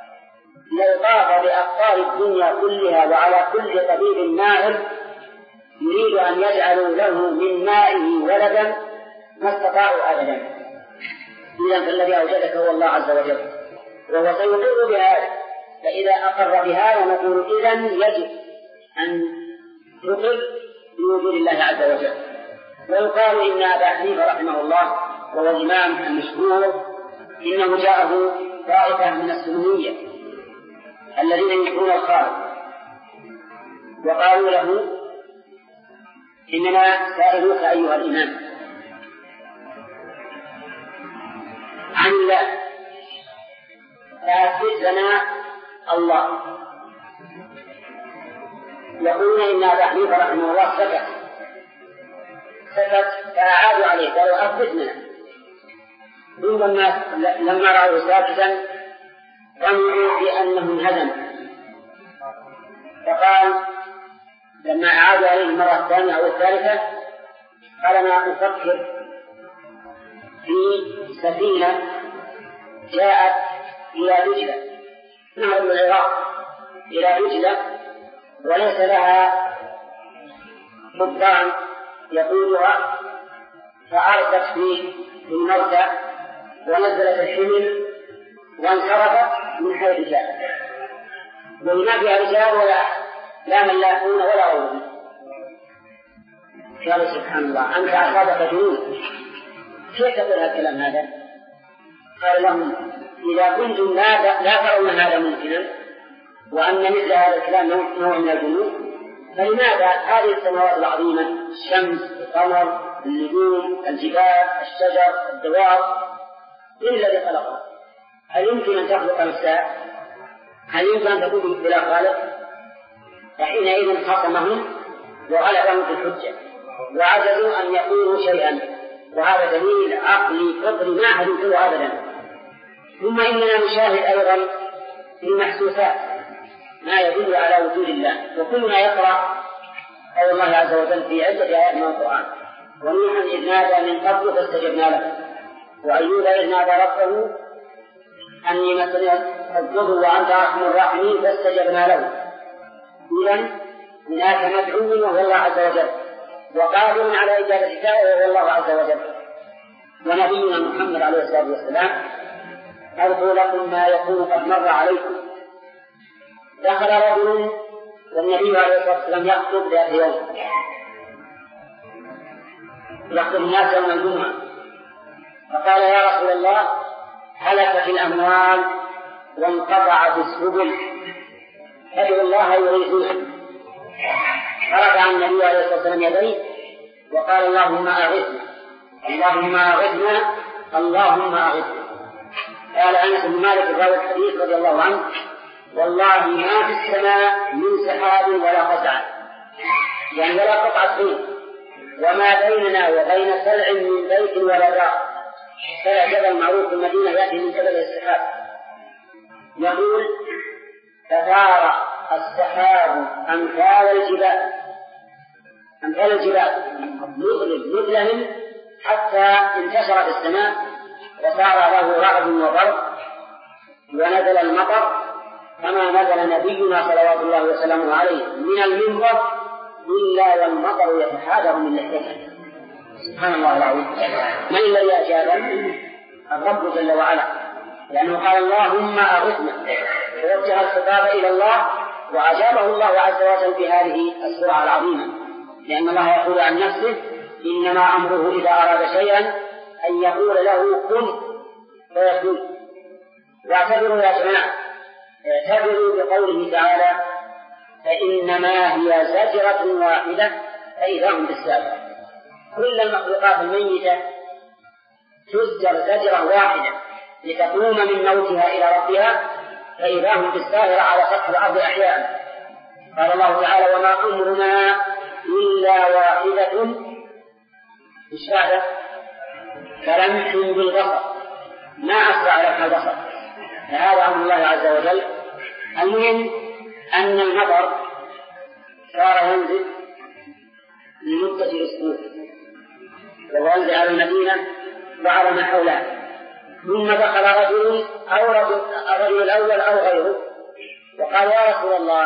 لو طاف بأقطار الدنيا كلها وعلى كل طبيب ماهر يريد أن يجعلوا له من مائه ولدا ما استطاعوا أبدا. إذن فالذي أوجدك هو الله عز وجل، وهو سيقر بهذا. فإذا أقر بهذا نقول إذن يجب أن يقر بوجود الله عز وجل. ويقال إن أبا حنيفة رحمه الله وهو الإمام المشهور إنه جاءه طائفة من السنية الذين ينكرون الخالق وقالوا له إننا سائلوك أيها الإمام عن الله فأثبت لنا الله. يقولون إن أبا حنيفة رحمه الله سكت سكت فأعادوا عليه قالوا أثبت لنا. ثم الناس لما رأوا ساكتا ظنوا بأنه انهزم، فقال لما أعادوا عليه المرة الثانية أو الثالثة قال أنا أفكر في سفينة جاءت إلى دجلة نهر من العراق إلى دجلة وليس لها قبطان يقودها، فأرست في المركب ونزلت الحمل وانصرفت من حيث جاءت، وما فيها رجال ولا لا ملاحون ولا غيرهم. قالوا سبحان الله أنت أصابك جنون، كيف تقول هذا الكلام هذا؟ قال لهم إذا كنتم لا لا ترون هذا ممكنا وأن مثل هذا الكلام نوع من الجنون، فلماذا هذه السماوات العظيمة الشمس القمر النجوم الجبال الشجر الدواب من الذي خلقها؟ هل يمكن أن تخلق نفسها؟ هل يمكن أن تكون بلا خالق؟ فحينئذ خصمهم وغلبهم في الحجة وعجزوا أن يقولوا شيئا، وهذا دليل عقلي فطري ما أحد ينكره أبدا. ثم إننا نشاهد أيضا في المحسوسات ما يدل على وجود الله، وكلنا يقرأ قول الله عز وجل في عدة آيات من القرآن ونوحا إذ نادى من قبل فاستجبنا له، وأيوب إذ نادى ربه أني مسني الضر وأنت أرحم الراحمين فاستجبنا له. إذن هناك مدعو وهو الله عز وجل وقادر على إجابة الدعوة وهو الله عز وجل. ونبينا محمد عليه الصلاة والسلام أذكر لكم ما يكون قد مر عليكم. دخل رجل والنبي عليه الصلاة والسلام يخطب ذات يوم يخطب الناس يوم الجمعة، فقال يا رسول الله هلكت الأموال وانقطعت السبل فادعوا الله يغيثنا. فرفع النبي عليه الصلاة والسلام يديه وقال اللهم أغثنا اللهم أغثنا اللهم أغثنا. قال أنس بن مالك راوي الحديث رضي الله عنه والله ما في السماء من سحاب ولا قطع، يعني ولا قطعة طين، وما بيننا وبين سلع من بيت ولا دار. سلع جبل معروف في المدينة يأتي من جبل السحاب. يقول فثار السحاب أمثال الجبال أمثال الجبال مظلم مظلم حتى انتشر في السماء وصار له رعد وبرق ونزل المطر كما نزل نبينا صلوات الله وسلامه عليه من المنبر إلا والمطر يتحادر من لحيته. سبحان الله العظيم. من الذي أجاب؟ الرب جل وعلا، لأنه قال اللهم أغثنا ووجه الخطاب إلى الله وأجابه الله عز وجل في هذه السورة العظيمة، لأن الله يقول عن نفسه إنما أمره إذا أراد شيئا أن يقول له كن فيكون. واعتبروا يا جماعة، اعتبروا بقوله تعالى فإنما هي زجرة واحدة فإذا هم بالسابق. كل المخلوقات الميتة تزجر زجرة واحدة لتقوم من موتها إلى ربها فإذا هم بالسابق على سطح الأرض أحياء. قال الله تعالى وما أمرنا إلا واحدة مش بعد كلمح بالبصر، ما أسرع لك البصر، فهذا أمر الله عز وجل. المهم أن المطر صار ينزل لمدة أسبوع وينزل على المدينة وعلى من حولها، ثم دخل رجل أو رجل الرجل الأول أو غيره وقال يا رسول الله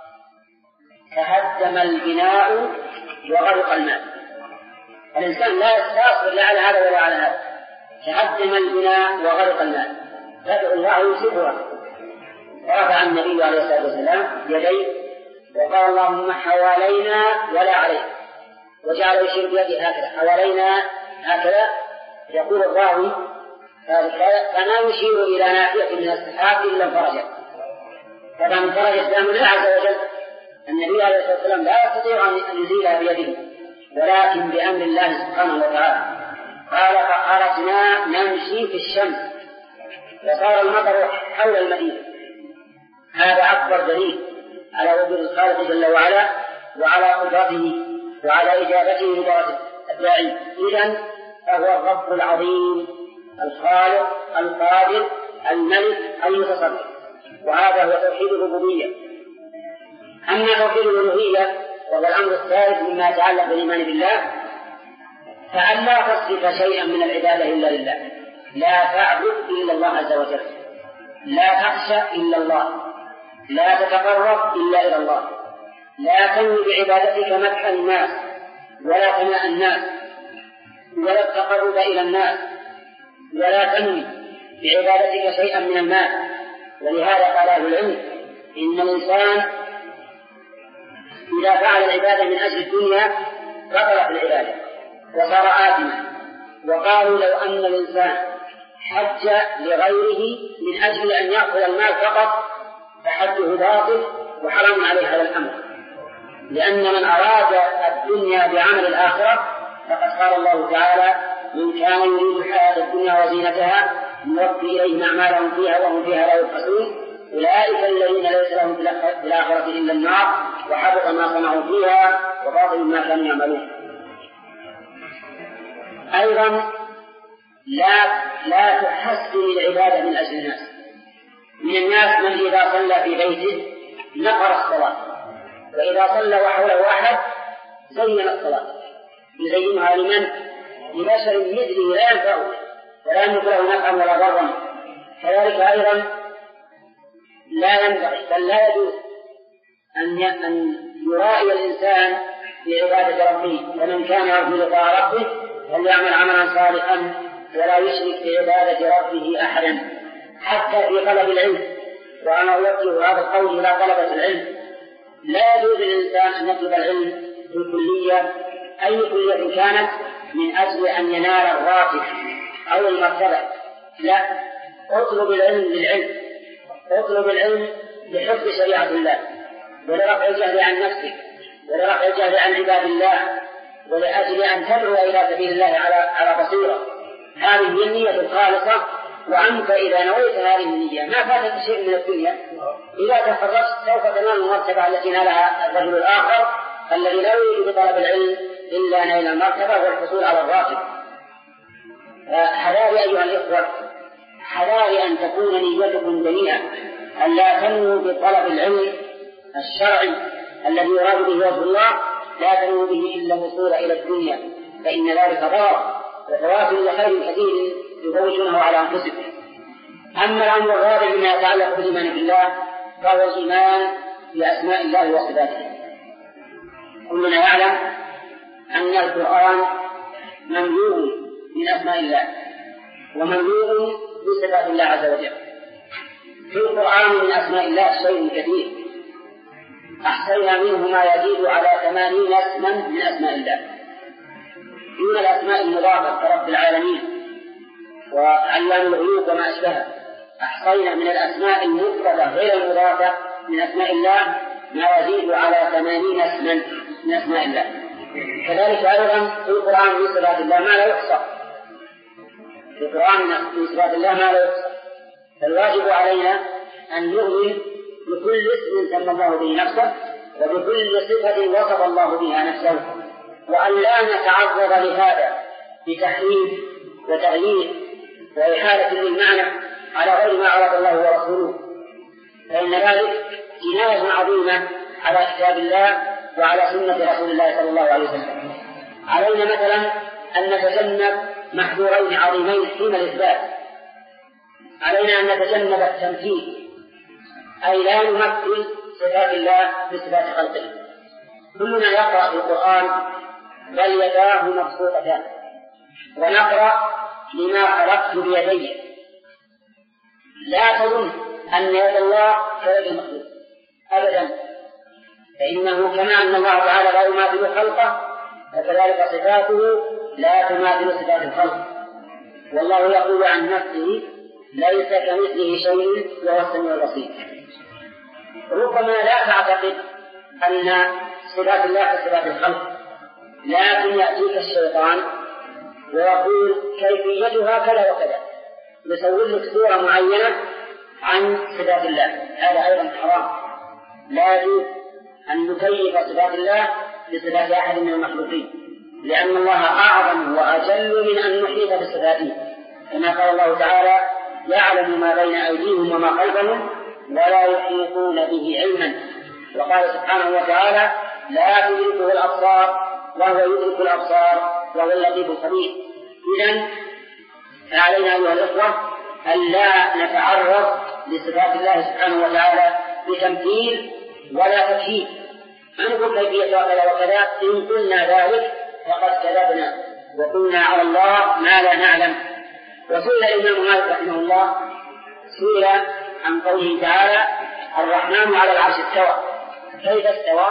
تهدم البناء وغرق الماء. الإنسان لا يصبر لا على هذا ولا على هذا، تهدم البناء وغرق الماء، فادعو الله يصيبها. فرفع النبي عليه الصلاة والسلام يديه وقال اللهم حوالينا ولا علينا، وجعل يشير بيده هكذا حوالينا هكذا. يقول الراوي فما يشير إلى ناحية من السحاب إلا انفرجت، فما انفرج إسلام الله عز وجل. النبي عليه الصلاة والسلام لا يستطيع أن يزيلها بيده ولكن بأمر الله سبحانه وتعالى. قال فخرجنا نمشي في الشمس وصار المطر حول المدينة. هذا أكبر دليل على وجود الخالق جل وعلا وعلى قدرته وعلى إجابته لدرجة الداعي. إذن فهو الرب العظيم الخالق القادر الملك المتصرف، وهذا هو توحيد الربوبية. أما توحيد الألوهية وهو الأمر الثالث مما يتعلق بالإيمان بالله، فأن لا تصرف شيئا من العبادة إلا لله، لا تعبد إلا الله عز وجل، لا تخشى إلا الله، لا تتقرب إلا إلى الله، لا تنوي بعبادتك مدح الناس ولا ثناء الناس ولا التقرب إلى الناس، ولا تنوي بعبادتك شيئا من المال. ولهذا قال أهل العلم إن الإنسان إذا فعل العبادة من أجل الدنيا بطلت العبادة وصار آثما. وقالوا لو أن الإنسان حج لغيره من أجل أن يأخذ المال فقط فحجه باطل وحرام عليه هذا الأمر، لأن من أراد الدنيا بعمل الآخرة فقد قال الله تعالى من كان يريد الحياة الدنيا وزينتها نوفي إليهم أعمالهم فيها وهم فيها لا يبخسون أولئك الذين ليس لهم في الآخرة إلا النار وحبط ما صنعوا فيها وباطل ما كانوا يعملون. أيضا لا لا تحسن العبادة من أجل الناس. من الناس من إذا صلى في بيته نقر الصلاة، وإذا صلى وحوله أحد زين الصلاة، يزينها لمن؟ لبشر مثله لا ينفعه ولا يملك له نفعا ولا ضرا. كذلك أيضا لا ينبغي بل لا يجوز أن يرائي الإنسان بعبادة ربه، فمن كان يرجو لقاء ربه فليعمل عملا صالحا ولا يشرك بعبادة ربه أحدا. حتى في طلب العلم، وأنا أوجه هذا القول إلى طلبة العلم، لا يجوز للإنسان أن يطلب العلم في الكلية أي كلية كانت من أجل أن ينال الراتب أو المرتبة، لا، اطلب العلم للعلم، اطلب العلم لحفظ شريعة الله ولرفع الجهل عن نفسك ولرفع الجهل عن عباد الله ولأجل أن تدعو إلى سبيل الله على على بصيرة. هذه النية الخالصة، وأنت إذا نويت هذه النية ما فاتك شيء من الدنيا. إذا تفرغت سوف تنال المرتبة التي نالها الرجل الآخر الذي لا يريد بطلب العلم إلا نيل المرتبة والحصول على الراتب. حذاري أيها الإخوة، حذاري أن تكون نيتكم جميعا أن لا تنووا بطلب العلم الشرعي الذي يراد به وجه الله لا تنوي به إلا الوصول إلى الدنيا، فإن ذلك ضرر وفوات لخير كثير يفوتونه على أنفسهم. أما الأمر الرابع بما يتعلق بالإيمان بالله فهو الإيمان بأسماء الله وصفاته. كلنا يعلم أن القرآن مملوء من أسماء الله ومملوء بصفات الله عز وجل. في القرآن من أسماء الله شيء كثير، أحصينا منه ما يزيد على ثمانين اسما من أسماء الله، دون الأسماء المضافة كرب العالمين وعلام الغيوب وما أشبهه. أحصينا من الأسماء المفردة غير المضافة من أسماء الله ما يزيد على ثمانين اسما من أسماء الله. كذلك أيضا في القرآن من صفات الله ما لا يحصى، في القرآن من صفات الله ما لا يحصى. فالواجب علينا أن نؤمن بكل اسم سمى الله به نفسه وبكل صفة وصف الله بها نفسه، وأن لا نتعرض لهذا بتحريف وتغيير وإحالة للمعنى على غير ما أراد الله ورسوله، فإن ذلك جناية عظيمة على كتاب الله وعلى سنة رسول الله صلى الله عليه وسلم. علينا مثلا أن نتجنب محظورين عظيمين حين الإثبات. علينا أن نتجنب التمثيل، أي لا نمثل صفات الله بصفات خلقه. كلنا يقرأ في القرآن بل يداه مبسوطتان، ونقرأ لما خلقت بيدي. لا تظن أن يد الله كيد المخلوق أبدا، فإنه كما أن الله تعالى لا يماثل خلقه فكذلك صفاته لا تماثل صفات الخلق. والله يقول عن نفسه ليس كمثله شيء وهو السميع البصير. ربما لا تعتقد أن صفات الله كصفات الخلق، لكن يأتيك الشيطان ويقول كيفيتها كذا وكذا، يسوي لك صورة معينة عن صفات الله. هذا أيضا حرام، لا يجوز أن نكيف صفات الله بصفات أحد من المخلوقين، لأن الله أعظم وأجل من أن نحيط بصفاته، كما قال الله تعالى يعلم ما بين أيديهم وما خلفهم ولا يحيطون به علما. وقال سبحانه وتعالى لا تدركه الأبصار وهو يدرك الأبصار وهو اللطيف الخبير. إذن فعلينا أيها الإخوة أن لا نتعرض لصفات الله سبحانه وتعالى بتمثيل ولا تكييف، نقول كيفية وكذا وكذا. إن قلنا ذلك فقد كذبنا وقلنا على الله ما لا نعلم. وسئل الإمام مالك رحمه الله سئل عن قوله تعالى الرحمن على العرش استوى، كيف استوى؟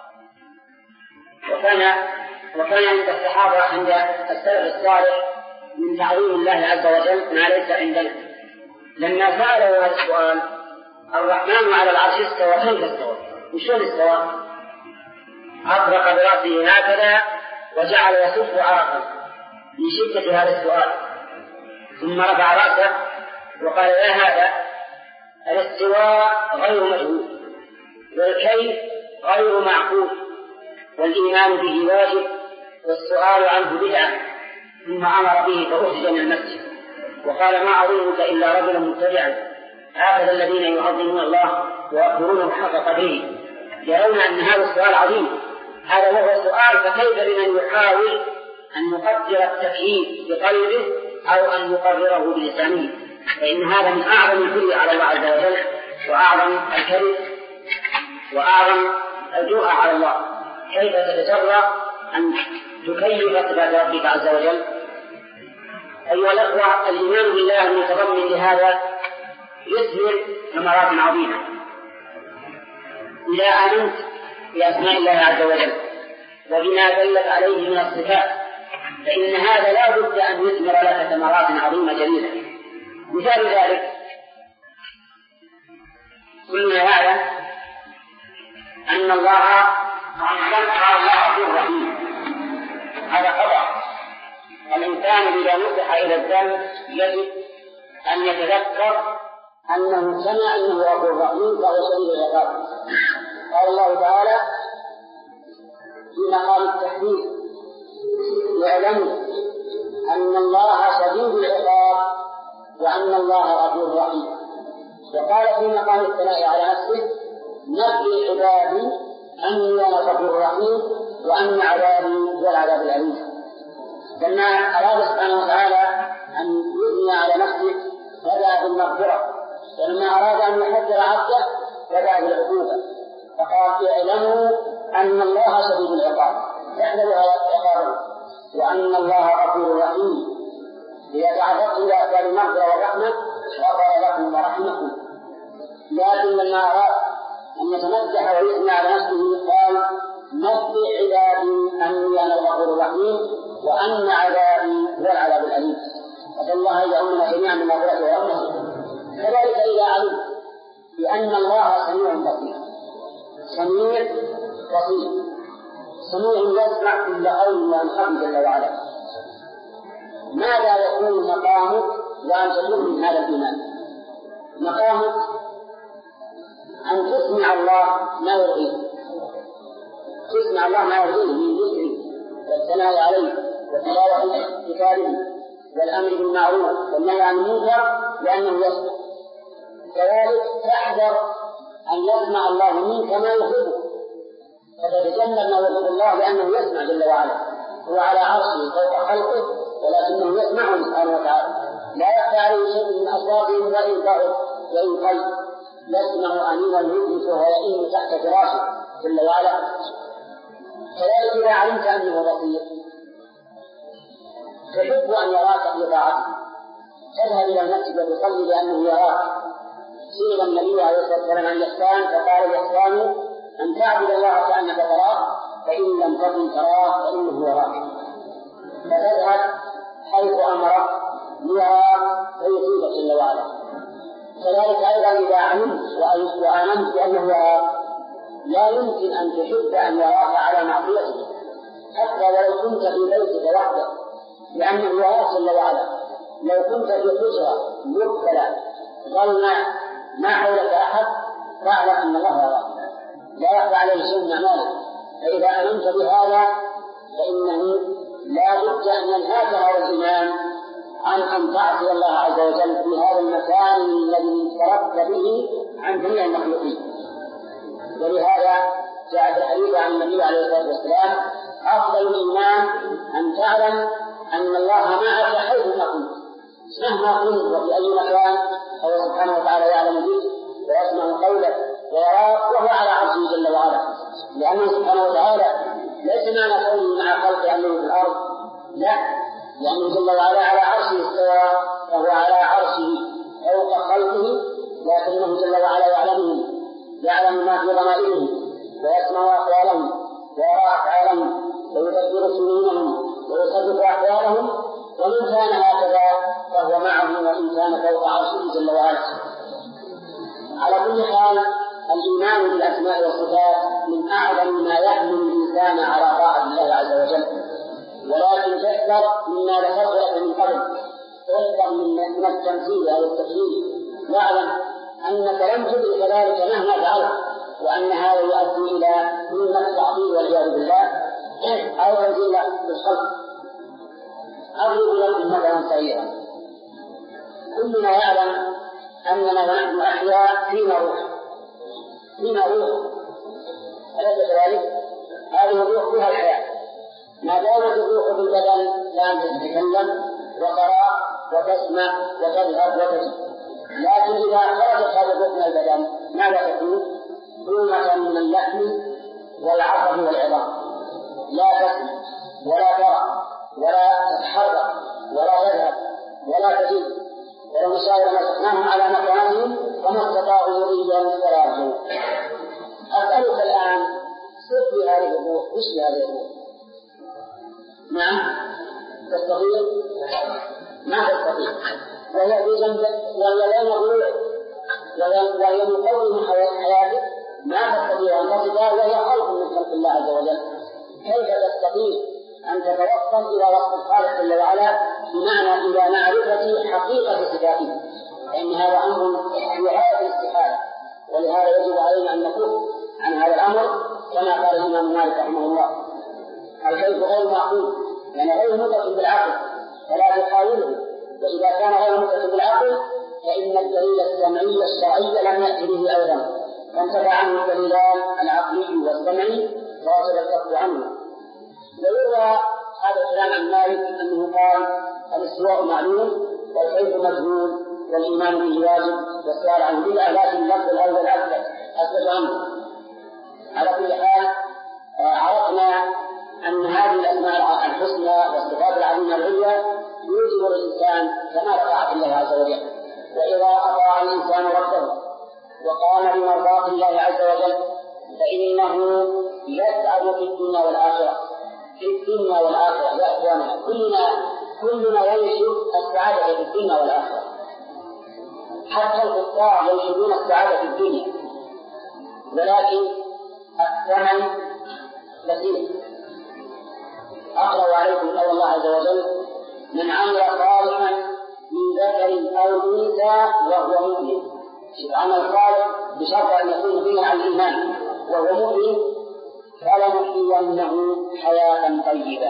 وكان وكان عند الصحابة عند السلف الصالح من تعظيم الله عز وجل ما ليس عندنا. لما سألوا هذا السؤال الرحمن على العرش استوى كيف استوى؟ وشون استوى؟ أطرق برأسه هكذا وجعل يصف عرقا من شدة هذا السؤال، ثم رفع رأسه وقال يا هذا الاستواء غير مجهول والكيف غير معقول والإيمان به واجب والسؤال عنه بدعة. ثم أمر به فأخرج من المسجد وقال ما أظنك إلا رجلا متبعا. هكذا الذين يعظمون الله ويقدرونه حق قدره يرون أن هذا السؤال عظيم. هذا هو السؤال، فكيف بمن يحاول أن يقدر التكييف بقلبه أو أن يقرره بلسانه؟ فإن هذا من أعظم الكذب على الله عز وجل وأعظم الكذب وأعظم الجرأة على الله. كيف تتجرأ أن تكيف صفات ربك عز وجل؟ أيها الأخوة، الإيمان بالله المتضمن لهذا يثمر ثمرات عظيمة. إذا آمنت بأسماء الله عز وجل وبما دلت عليه من الصفات فإن هذا لا بد أن يثمر لك ثمرات عظيمة جليلة. مثال ذلك كلنا يعلم أن الله قال الله الرحيم، هذا قدر. الإنسان إذا نصح إلى الذنب يجب أن يتذكر أنه سمع أنه غفور رحيم فهو شديد العقاب. قال الله تعالى في مقام التحديد يعلم أن الله شديد العقاب وأن الله غفور رحيم. وقال في مقام الثناء على نفسه نبئ عبادي أني أنا الغفور الرحيم وأن عذابي هو العذاب الأليم. لما أراد سبحانه وتعالى أن يثني على نفسه بدأ بالمغفرة، ولما أراد أن يحذر عبده بدأ بالعقوبة، فقال اعلموا أن الله شديد العقاب احذروا عقابه وأن الله غفور رحيم. إذا تعرضت إلى أسباب المغفرة والرحمة غفر لكم ورحمكم. لكن لما أراد أن يتمدح ويثني على نفسه قال نبئ عبادي أني أنا الغفور الرحيم وأن عذابي هو العذاب الأليم. أسأل الله أن يعمنا جميعا من مغفرته ورحمته. كذلك إذا علم بأن الله سميع بصير، سميع بصير سميع يسمع كل قول وأنحب جل وعلا، ماذا يكون مقامك وأن تكون من هذا الإيمان؟ مقامك أن تسمع الله ما يرضيه، تسمع الله ما يرضيه من ذكره والثناء عليه وتلاوة كتابه والأمر بالمعروف والنهي عن المنكر لأنه يسمع. كذلك تحذر أن يسمع الله منك ما يحبه، فتتجنب ما يحب الله لأنه يسمع جل وعلا، هو على عرشه فوق خلقه ولكنه يسمعه سبحانه وتعالى، لا يخفى عليه شيء من أصواتهم وإن ضعف وإن قل، يسمع أنين الهدف وهو يئن تحت فراشه جل وعلا. كذلك إذا علمت أنه بصير تحب أن يراك في طاعته، تذهب إلى المسجد وتصلي لأنه يراك. سئل النبي عليه الصلاة والسلام عن الإحسان فقال الإحسان أن تعبد الله كأنك تراه فإن لم تكن تراه فإنه يراك، فتذهب حيث أمرك ليراك فيصيبك جل وعلا. كذلك أيضا إذا علمت وآمنت بأنه يراك لا يمكن أن تحب أن يراك على معصيته حتى ولو كنت في بيتك وحدك لأنه يراك جل وعلا. لو كنت في حجرة مقفلة ظلمة ما حولك أحد فاعلم أن الله يراك، لا يخفى عليه شيء من أعمالك. فإذا آمنت بهذا فإنه لا بد أن ينهاك هذا الإيمان عن أن تعصي الله عز وجل في هذا المكان الذي تركت به عن جميع المخلوقين. ولهذا جاء في الحديث عن النبي عليه الصلاة والسلام أفضل الإيمان أن تعلم أن الله معك حيثما كنت، مهما كنت وفي أي مكان فهو سبحانه وتعالى يعلم بك ويسمع قولك ويراك وهو على عرشه جل وعلا. لأنه سبحانه وتعالى ليس معنى قوله مع خلقه أنه في الأرض، لا، لأنه جل وعلا على عرشه استوى وهو على عرشه فوق خلقه، لكنه جل وعلا يعلمهم، يعلم ما في ضمائرهم ويسمع أقوالهم ويرى أفعالهم ويدبر سنونهم ويصدق أحوالهم. ومن كان هكذا فهو معه وإن كان فوق عرشه جل وعلا. على كل حال الإيمان بالأسماء والصفات من أعظم ما يحمل الإنسان على طاعة الله عز وجل. ولكن تحذر مما ذكرت لك من قبل، تحذر من التمثيل أو التكليف، واعلم أنك لن تدرك ذلك مهما فعلت، وأن هذا يؤدي إلى من التعطيل والعياذ بالله أو تنزيل بالخلق. أضرب لكم مثلا صغيرا، كلنا يعلم أننا ونحن أحياء فينا روح، فينا روح، أليس كذلك؟ هذه الروح فيها الحياة، ما دامت الروح في البدن لا تتكلم وترى وتسمع وتذهب وتجد. لكن إذا خرجت هذه الروح من البدن ماذا تكون؟ ظلمة من اللحم والعصب والعظام، لا تسمع ولا ترى ولا تتحرك ولا تذهب ولا تجد، ولو شاء مسكناهم على مكانهم وما استطاعوا يريدا ولا يرجون. أسألك الآن صف لي هذه الروح، وش هذه الروح؟ نعم تستطيع؟ ما تستطيع، وهي في جنبك وهي بين ضلوعك وهي مقوم حياتك، ما تستطيع أن تصفها وهي خلق من خلق الله عز وجل. كيف تستطيع أن تتوصل إلى وصف الخالق جل وعلا بمعنى إلى معرفة حقيقة صفاته؟ فإن هذا أمر في غاية الاستحالة، ولهذا يجب علينا أن نكف عن هذا الأمر كما قال الإمام مالك رحمه الله. الكيف غير معقول، يعني غير متصل بالعقل فلا تحاوله، وإذا كان غير متصل بالعقل فإن الدليل السمعي الشرعي لم يأتي به أيضا، فانتفى عنه الدليلان العقلي والسمعي واجب الكف عنه. ويروى هذا الكلام عن مالك انه قال الاستواء معلوم والكيف مجهول والايمان به واجب والسؤال عنه بدعه، لكن اللفظ الاول اثبت اثبت عنه. على كل حال عرفنا ان هذه الاسماء الحسنى والصفات العظيمه العليا يوجب الانسان كمال طاعه الله عز وجل. واذا اطاع الانسان ربه وقام بمرضاه الله عز وجل فانه يسعد في الدنيا والاخره. في الدنيا والاخره يا اخواننا كلنا كلنا ينشد السعاده في الدنيا والاخره، حتى الكفار ينشدون السعاده في الدنيا، ولكن الثمن كثير. أقرأ عليكم قول الله عز وجل: من عمل صالحا من ذكر أو أنثى وهو مؤمن. عمل صالح بشرط أن يكون فيه عن الإيمان وهو مؤمن فلنحيينه حياة طيبة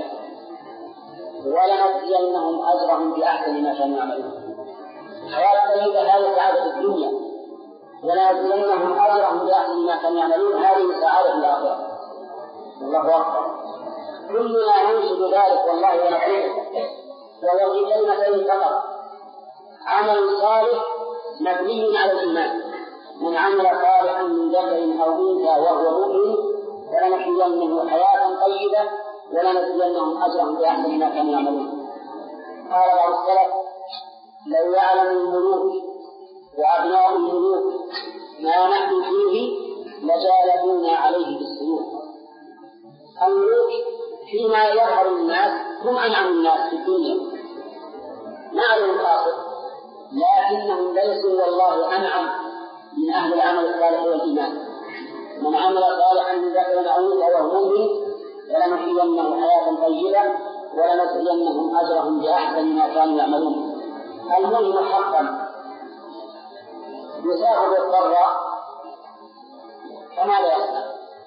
ولنجزينهم أجرهم بأحسن ما كانوا يعملون. حياة طيبة هذه سعادة الدنيا، ولنجزينهم أجرهم بأحسن ما كانوا يعملون هذه سعادة الآخرة. الله أكبر. كلنا ننشد ذلك والله ونقول وهو في كلمتين فقط: عمل صالح مبني على الإيمان. من عمل صالحا من ذكر أو أنثى وهو مؤمن فلنحيينه حياة طيبة ولنجزينهم أجرهم بأحسن ما كانوا يعملون. قال بعض السلف: لو يعلم الملوك وأبناء الملوك ما نحن فيه لجالدونا عليه بالسيوف. الملوك فيما يظهر الناس هم أنعم الناس في الدنيا، ما عليهم خاطر، لكنهم ليسوا والله أنعم من أهل العمل الصالح والإيمان. من عمل صالحا من ذكر أو أنثى وهو مؤمن فلنحيينه حياة طيبة ولنجزينهم أجرهم بأحسن ما كانوا يعملون. المؤمن حقا يساعد بالضراء فماذا يصنع؟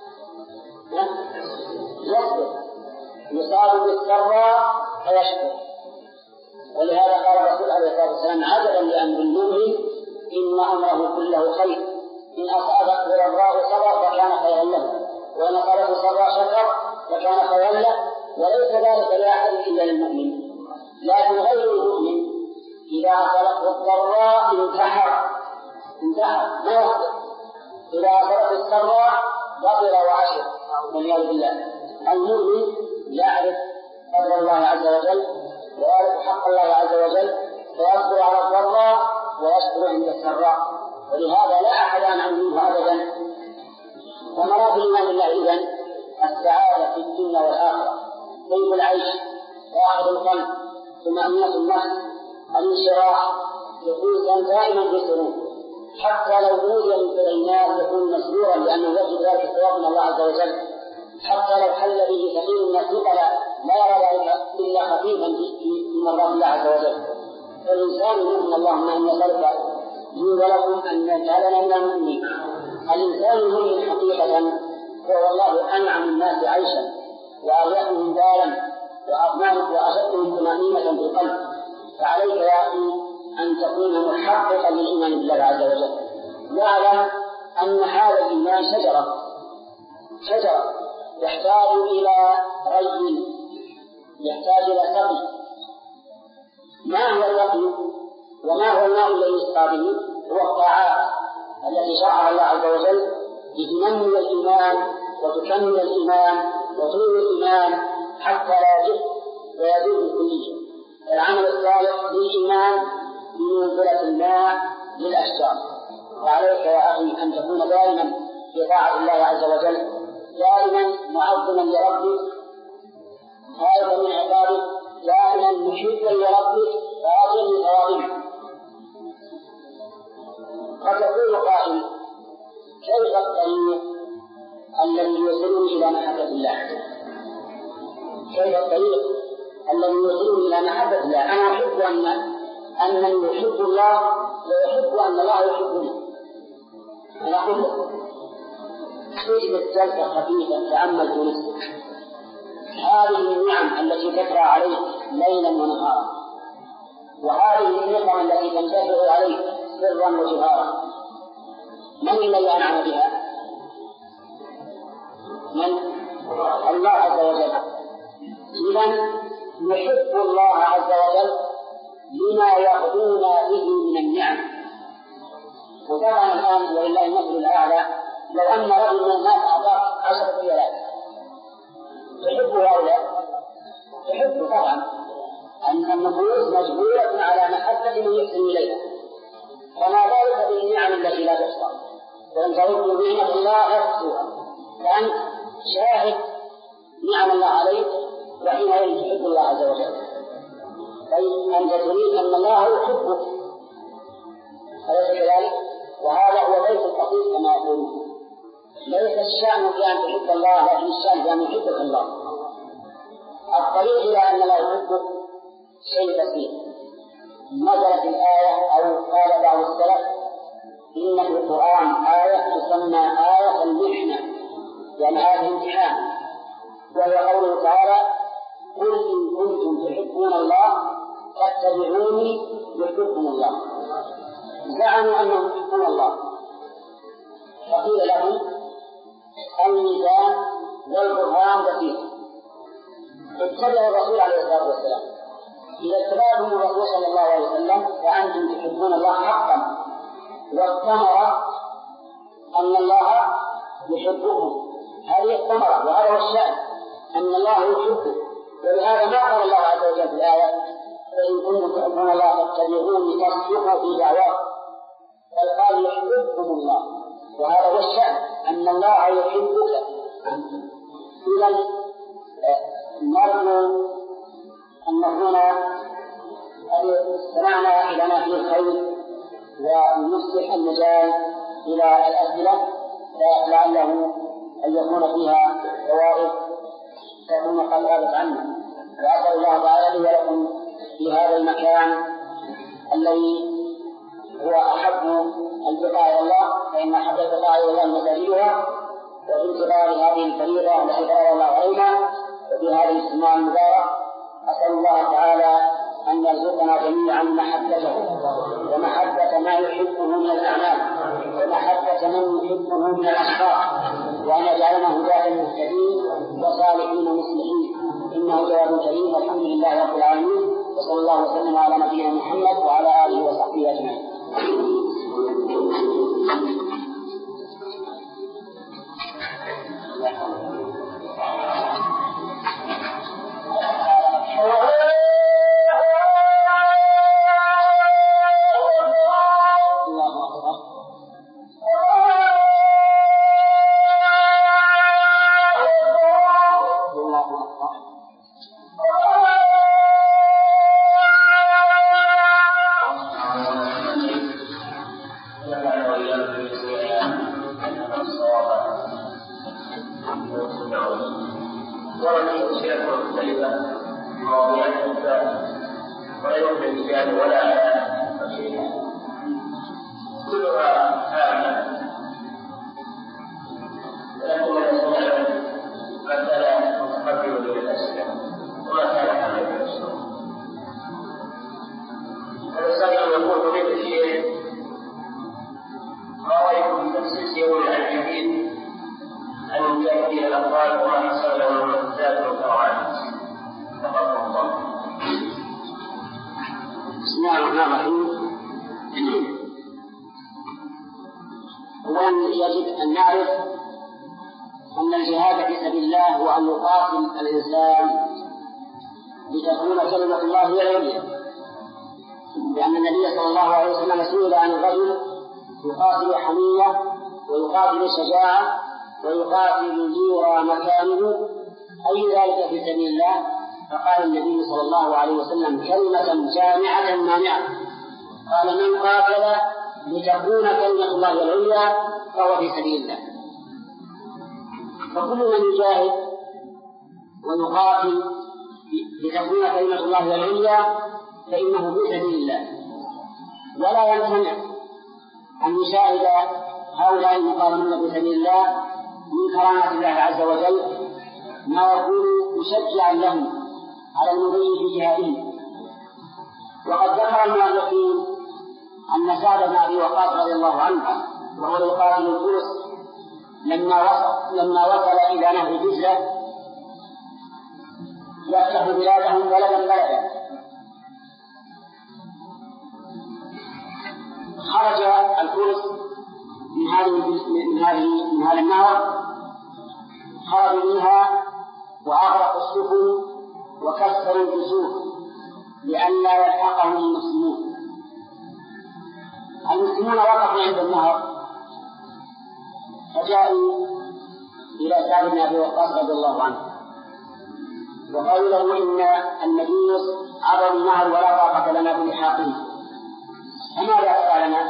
يصبر. يصاب بالسراء فيشكر. ولهذا قال الرسول عليه الصلاه والسلام: عجبا لامر المؤمن ان امره كله خير، ان اصابته ضراء صبر فكان خيرا له، وان اصابته سراء شكر فكان خيرا له. وليس ذلك لاحد الا للمؤمن. لكن غير المؤمن اذا اصابته الضراء انتحر انتحر ما يصبر، اذا اصابته السراء بطل وعشر والعياذ بالله. المؤمن يعرف قدر الله عز وجل ويعرف حق الله عز وجل فيصبر على الضراء ويشكر عند السراء، ولهذا لا أحد أنعم منه أبدا. ومراد الإيمان بالله إذن السعادة في الدنيا والآخرة، طيب العيش، راحة القلب، طمأنينة النفس، الانشراح، يكون دائما بسرور، حتى لو أوذي من الناس يكون مسرورا لأنه يجد ذلك ثواب من الله عز وجل. حتى لو حل به كثير من الثقل لا يرى ذلك إلا خفيفا في مرضات الله عز وجل. فالإنسان يؤمن اللهم أن يسألك لي ولكم أن يجعلنا من المؤمنين. الإنسان المؤمن حقيقة هو الله أنعم الناس عيشا وأريحهم دارا وأضمنهم وأشدهم طمأنينة في القلب. فعليك يا أخي أن تكون محققا للإيمان بالله عز وجل. واعلم أن هذا الإيمان شجرة شجرة يحتاج إلى ري، يحتاج إلى سقي. ما هو السقي وما هو الماء الذي يسقى به؟ هو الطاعات التي شرعها الله عز وجل لتنمي الإيمان وتكمل الإيمان وتطول الإيمان حتى لا يجف ويزيد الكلية. العمل الصالح للإيمان بمنزلة الماء للأشجار. وعليك يا أخي أن تكون دائما في طاعة الله عز وجل، دائما معظما لربك خائفا من عقابه، دائما محبا لربك راضيا لثوابه. قد يقول قائل: كيف الطريق الذي يوصلني إلى محبة الله؟ كيف الطريق الذي يوصلني إلى محبة الله؟ أنا أحب أن أن من يحب الله ويحب أن الله يحبني. أنا أحب تجد الجلسة خفيفة تأمل في نفسك هذه النعم التي تترى عليك ليلا ونهارا، وهذه النعم التي تنتشر عليك سرا وجهارا، من الذي أنعم بها؟ من؟ الله عز وجل. إذن نحب الله عز وجل لما يقضينا به من النعم. وطبعا الآن ولله المثل الأعلى، لو أن رجل من الناس أعطاك عشرة ريالات تحب هؤلاء؟ تحب طبعا. أن النفوس مجبولة على محبة من يحسن إليها، فما ذلك بالنعم التي لا تحصى. وإن تعودوا نعمة الله لا تحصوها، فأنت شاهد نعم الله عليك وحينئذ تحب الله عز وجل. أي أنت تريد أن الله يحبك، أليس كذلك؟ وهذا هو بيت القصيد كما يقولون. ليس الشأن في أن تحب الله، لكن الشأن في أن يحبك الله. الطريق إلى أن الله يحبك شيء بسيط. نزلت الآية أو قال بعض السلف إن في القرآن آية تسمى آية المحنة، يعني آية الامتحان، وهي قوله تعالى قل إن كنتم تحبون الله فاتبعوني يحببكم الله. زعموا أنهم يحبون الله، فقيل لهم الميزان والبرهان بسيط، اتبعوا الرسول عليه الصلاة والسلام. إذا اتبعتم الرسول صلى الله عليه وسلم فأنتم تحبون الله حقا، والثمرة أن الله يحبكم. هذه الثمرة وهذا هو الشأن، أن الله يحبكم. ولهذا ما قال الله عز وجل في الآية فإن كنتم تحبون الله فاتبعوني تصدقوا في دعواه، بل قال يحببكم الله، وهذا هو الشأن أن الله يحبك. إذا نرجو أن نكون استمعنا إلى ما فيه الخير ونفتح المجال إلى الأسئلة لعله أن يكون فيها فوائد تكون قد غابت عنا. وأسأل الله تعالى لي ولكم في هذا المكان الذي هو أحب البقاع إلى الله، فإن أحب البقاع إلى الله مساجدها، وفي انتظار هذه الفريضة التي فرض الله علينا وفي هذه السماء المبارك أسأل الله تعالى أن يرزقنا جميعا محبته ومحبة ما يحبه من الأعمال ومحبة من يحبه من الأخلاق، وأن يجعلنا هداة مهتدين وصالحين مصلحين، إنه جواد كريم. والحمد لله رب العالمين، وصلى الله وسلم على نبينا محمد وعلى آله وصحبه أجمعين. يجب أن نعرف أن الجهاد في سبيل الله هو أن يقاتل الإنسان لتكون كلمة الله هي العليا، لأن النبي صلى الله عليه وسلم سئل عن الرجل يقاتل حمية ويقاتل شجاعة ويقاتل ليرى مكانه أي ذلك في سبيل الله، فقال النبي صلى الله عليه وسلم كلمة جامعة مانعة، قال من قاتل لتكون كلمة الله العليا فهو في سبيل الله. فكل من يجاهد ويقاتل لتكون كلمة الله العليا فإنه في سبيل الله، ولا يمتنع أن يشاهد هؤلاء المقاتلين في سبيل الله من كرامة الله عز وجل ما يكون مشجعا لهم على المضي في جهادهم. وقد ذكر المؤلفين أن سعد بن أبي وقاص رضي الله عنه وهو يقاتل الفرس لما وصل لما وصل إلى نهر دجلة يفتح بلادهم بلدا بلدا. خرج الفرس من هذه من هذه من هذا النهر، خرجوا منها وأغرقوا السفن وكسروا الجسور لئلا يلحقهم المسلمون. المسلمون وقفوا عند النهر فجاءوا إلى سعد بن أبي وقاص رضي الله عنه وقالوا له إن المجوس عبروا النهر ولا طاقة لنا بلحاقهم، فماذا فعلنا؟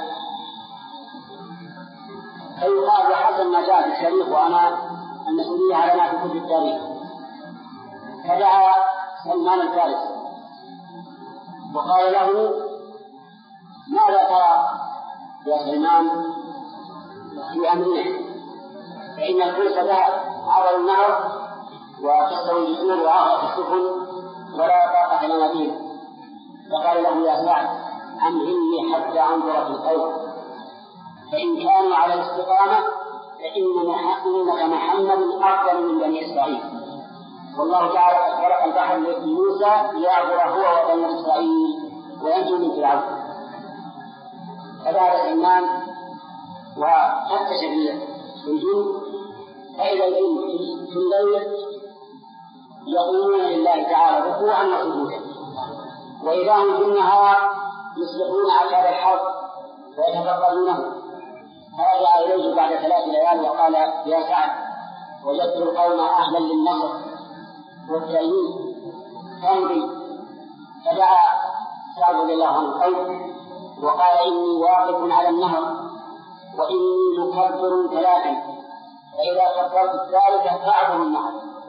فيقال وحسن ما جاء في التاريخ وأنا المسؤولية علينا في كتب التاريخ. فدعا سلمان الفارسي وقال له ماذا ترى يا سلمان في أمرنا؟ فإن الفرس عبروا النهر وكسروا الجسور وأغرقوا السفن ولا طاقة لنا بهم. فقال له يا سعد أمهلني حتى أنظر في القوم، فإن كانوا على الاستقامة فإنك محمد أفضل من بني إسرائيل، والله تعالى قد خلق البحر لموسى ليعبر هو وبني إسرائيل وينجو من فرعون. فذهب سلمان وفتش الجن، فإذا الجن في الليل يقومون لله تعالى ركوعا وسجودا، وإذا هم في النهار يصلحون أعشاب الحرب ويتفقدونه. فرجع إليه بعد ثلاث ليال وقال يا سعد وجدت القوم أهلا للنصر والتأييد فامضي. فدعا سعد رضي الله عنه القوم وقال إني واقف على النهر وإني مكبر ثلاثا، فإذا كبرت الثالثة فاعبر النهر.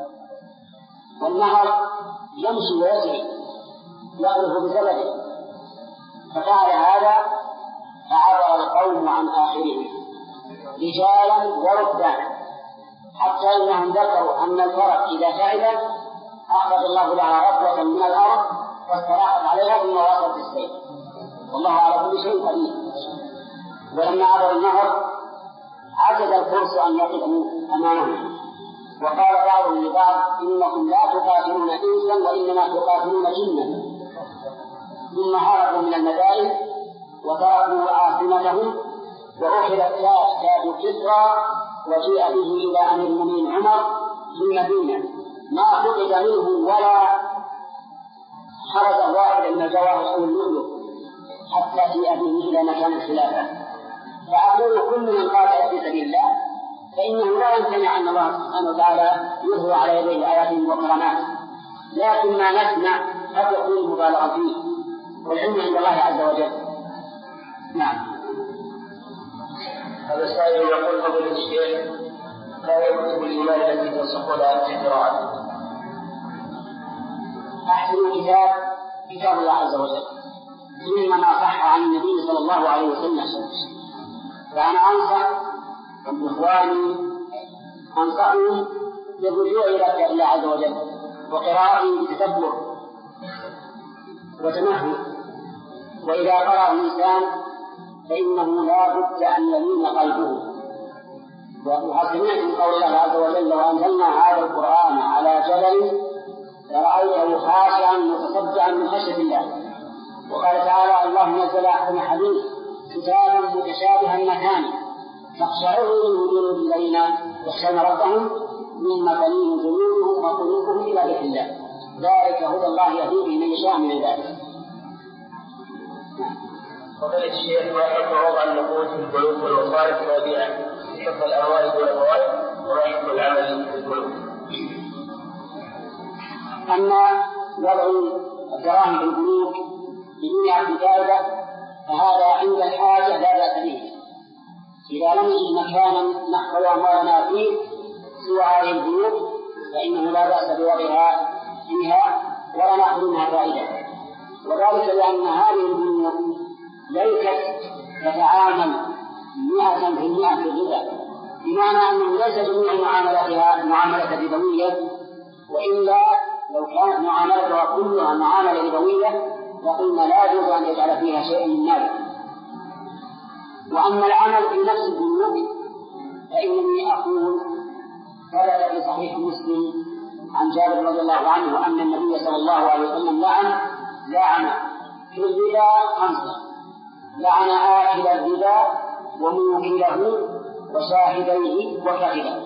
والنهر يمشي ويسري يقذف بزبده، ففعل هذا فعبر القوم عن آخرهم رجالا وركبانا، حتى إنهم ذكروا أن الفرس إذا تعبت أخذ الله لها ربوة من الأرض واستراحت عليها ثم وصلت السير، والله على كل شيء قدير. ولما عبر النهر عجز الفرس أن يقفوا أمامهم، وقال بعضهم لبعض إنكم لا تقاتلون إنسا وإنما تقاتلون جنا. ثم هربوا من المدائن وتركوا عاصمتهم، وأخذ التاج تاج كسرى وجيء به إلى أمير المؤمنين عمر في المدينة، ما فقد منه ولا خرج واحد من الجواهر أو اللؤلؤ حتى جيء به إلى مكان الخلافة. فأقول كل من قاتل في سبيل الله فإنه لا يمتنع أن الله سبحانه وتعالى يظهر على يديه آيات وكرامات، لكن ما نسمع قد يكون مبالغا فيه، والعلم عند الله عز وجل. نعم. هذا السائل يقول فضل الشيخ لا يكتب الإيمان التي تنسخ لها الاختراعات. أحسن الكتاب كتاب الله عز وجل مما صح عن النبي صلى الله عليه وسلم. فأنا أنصح إخواني أنصحهم بالرجوع إلى كتاب الله عز وجل وقراءته بتدبر وتمهل. وإذا قرأ الإنسان فإنه لا بد أن يلين قلبه. وقد سمعت من قول الله عز وجل لو أنزلنا هذا القرآن على جبل لرأيته خاشعا متصدعا من خشية الله. وقال تعالى الله نزل أحسن الحديث كتابا متشابها مثاني تقشعر منه جلود الذين يخشون ربهم مما تلين جلودهم وقلوبهم إلى ذكر الله، ذلك هدى الله يهدي به من يشاء من عباده. فضل الشيخ ما حكم وضع النقود في البنوك والوصائف الوديعة لحفظ الأموال دون فوائد وما حكم العمل في البنوك؟ أما وضع الدراهم في البنوك بدون عقد فائدة فهذا عند الحاجة لا بأس به، إذا لم يجد مكانا نحفظ أموالنا فيه سوى هذه البنوك فإنه لا بأس بوضعها فيها ولا نأخذ منها فائدة. وذلك لأن هذه البنوك ليست تتعامل مئة في المئة في الربا، بمعنى أنه ليس جميع معاملاتها معاملة ربوية، وإلا لو كانت معاملتها كلها معاملة ربوية لقلنا لا يجوز أن يجعل فيها شيء من ماله. وأما العمل في نفس البنوك فإنني أقول ثبت في صحيح مسلم عن جابر رضي الله عنه أن النبي صلى الله عليه وسلم لعن لعن في الربا خمسة: لعن آكل الربا وموكله وشاهديه وكاتبه.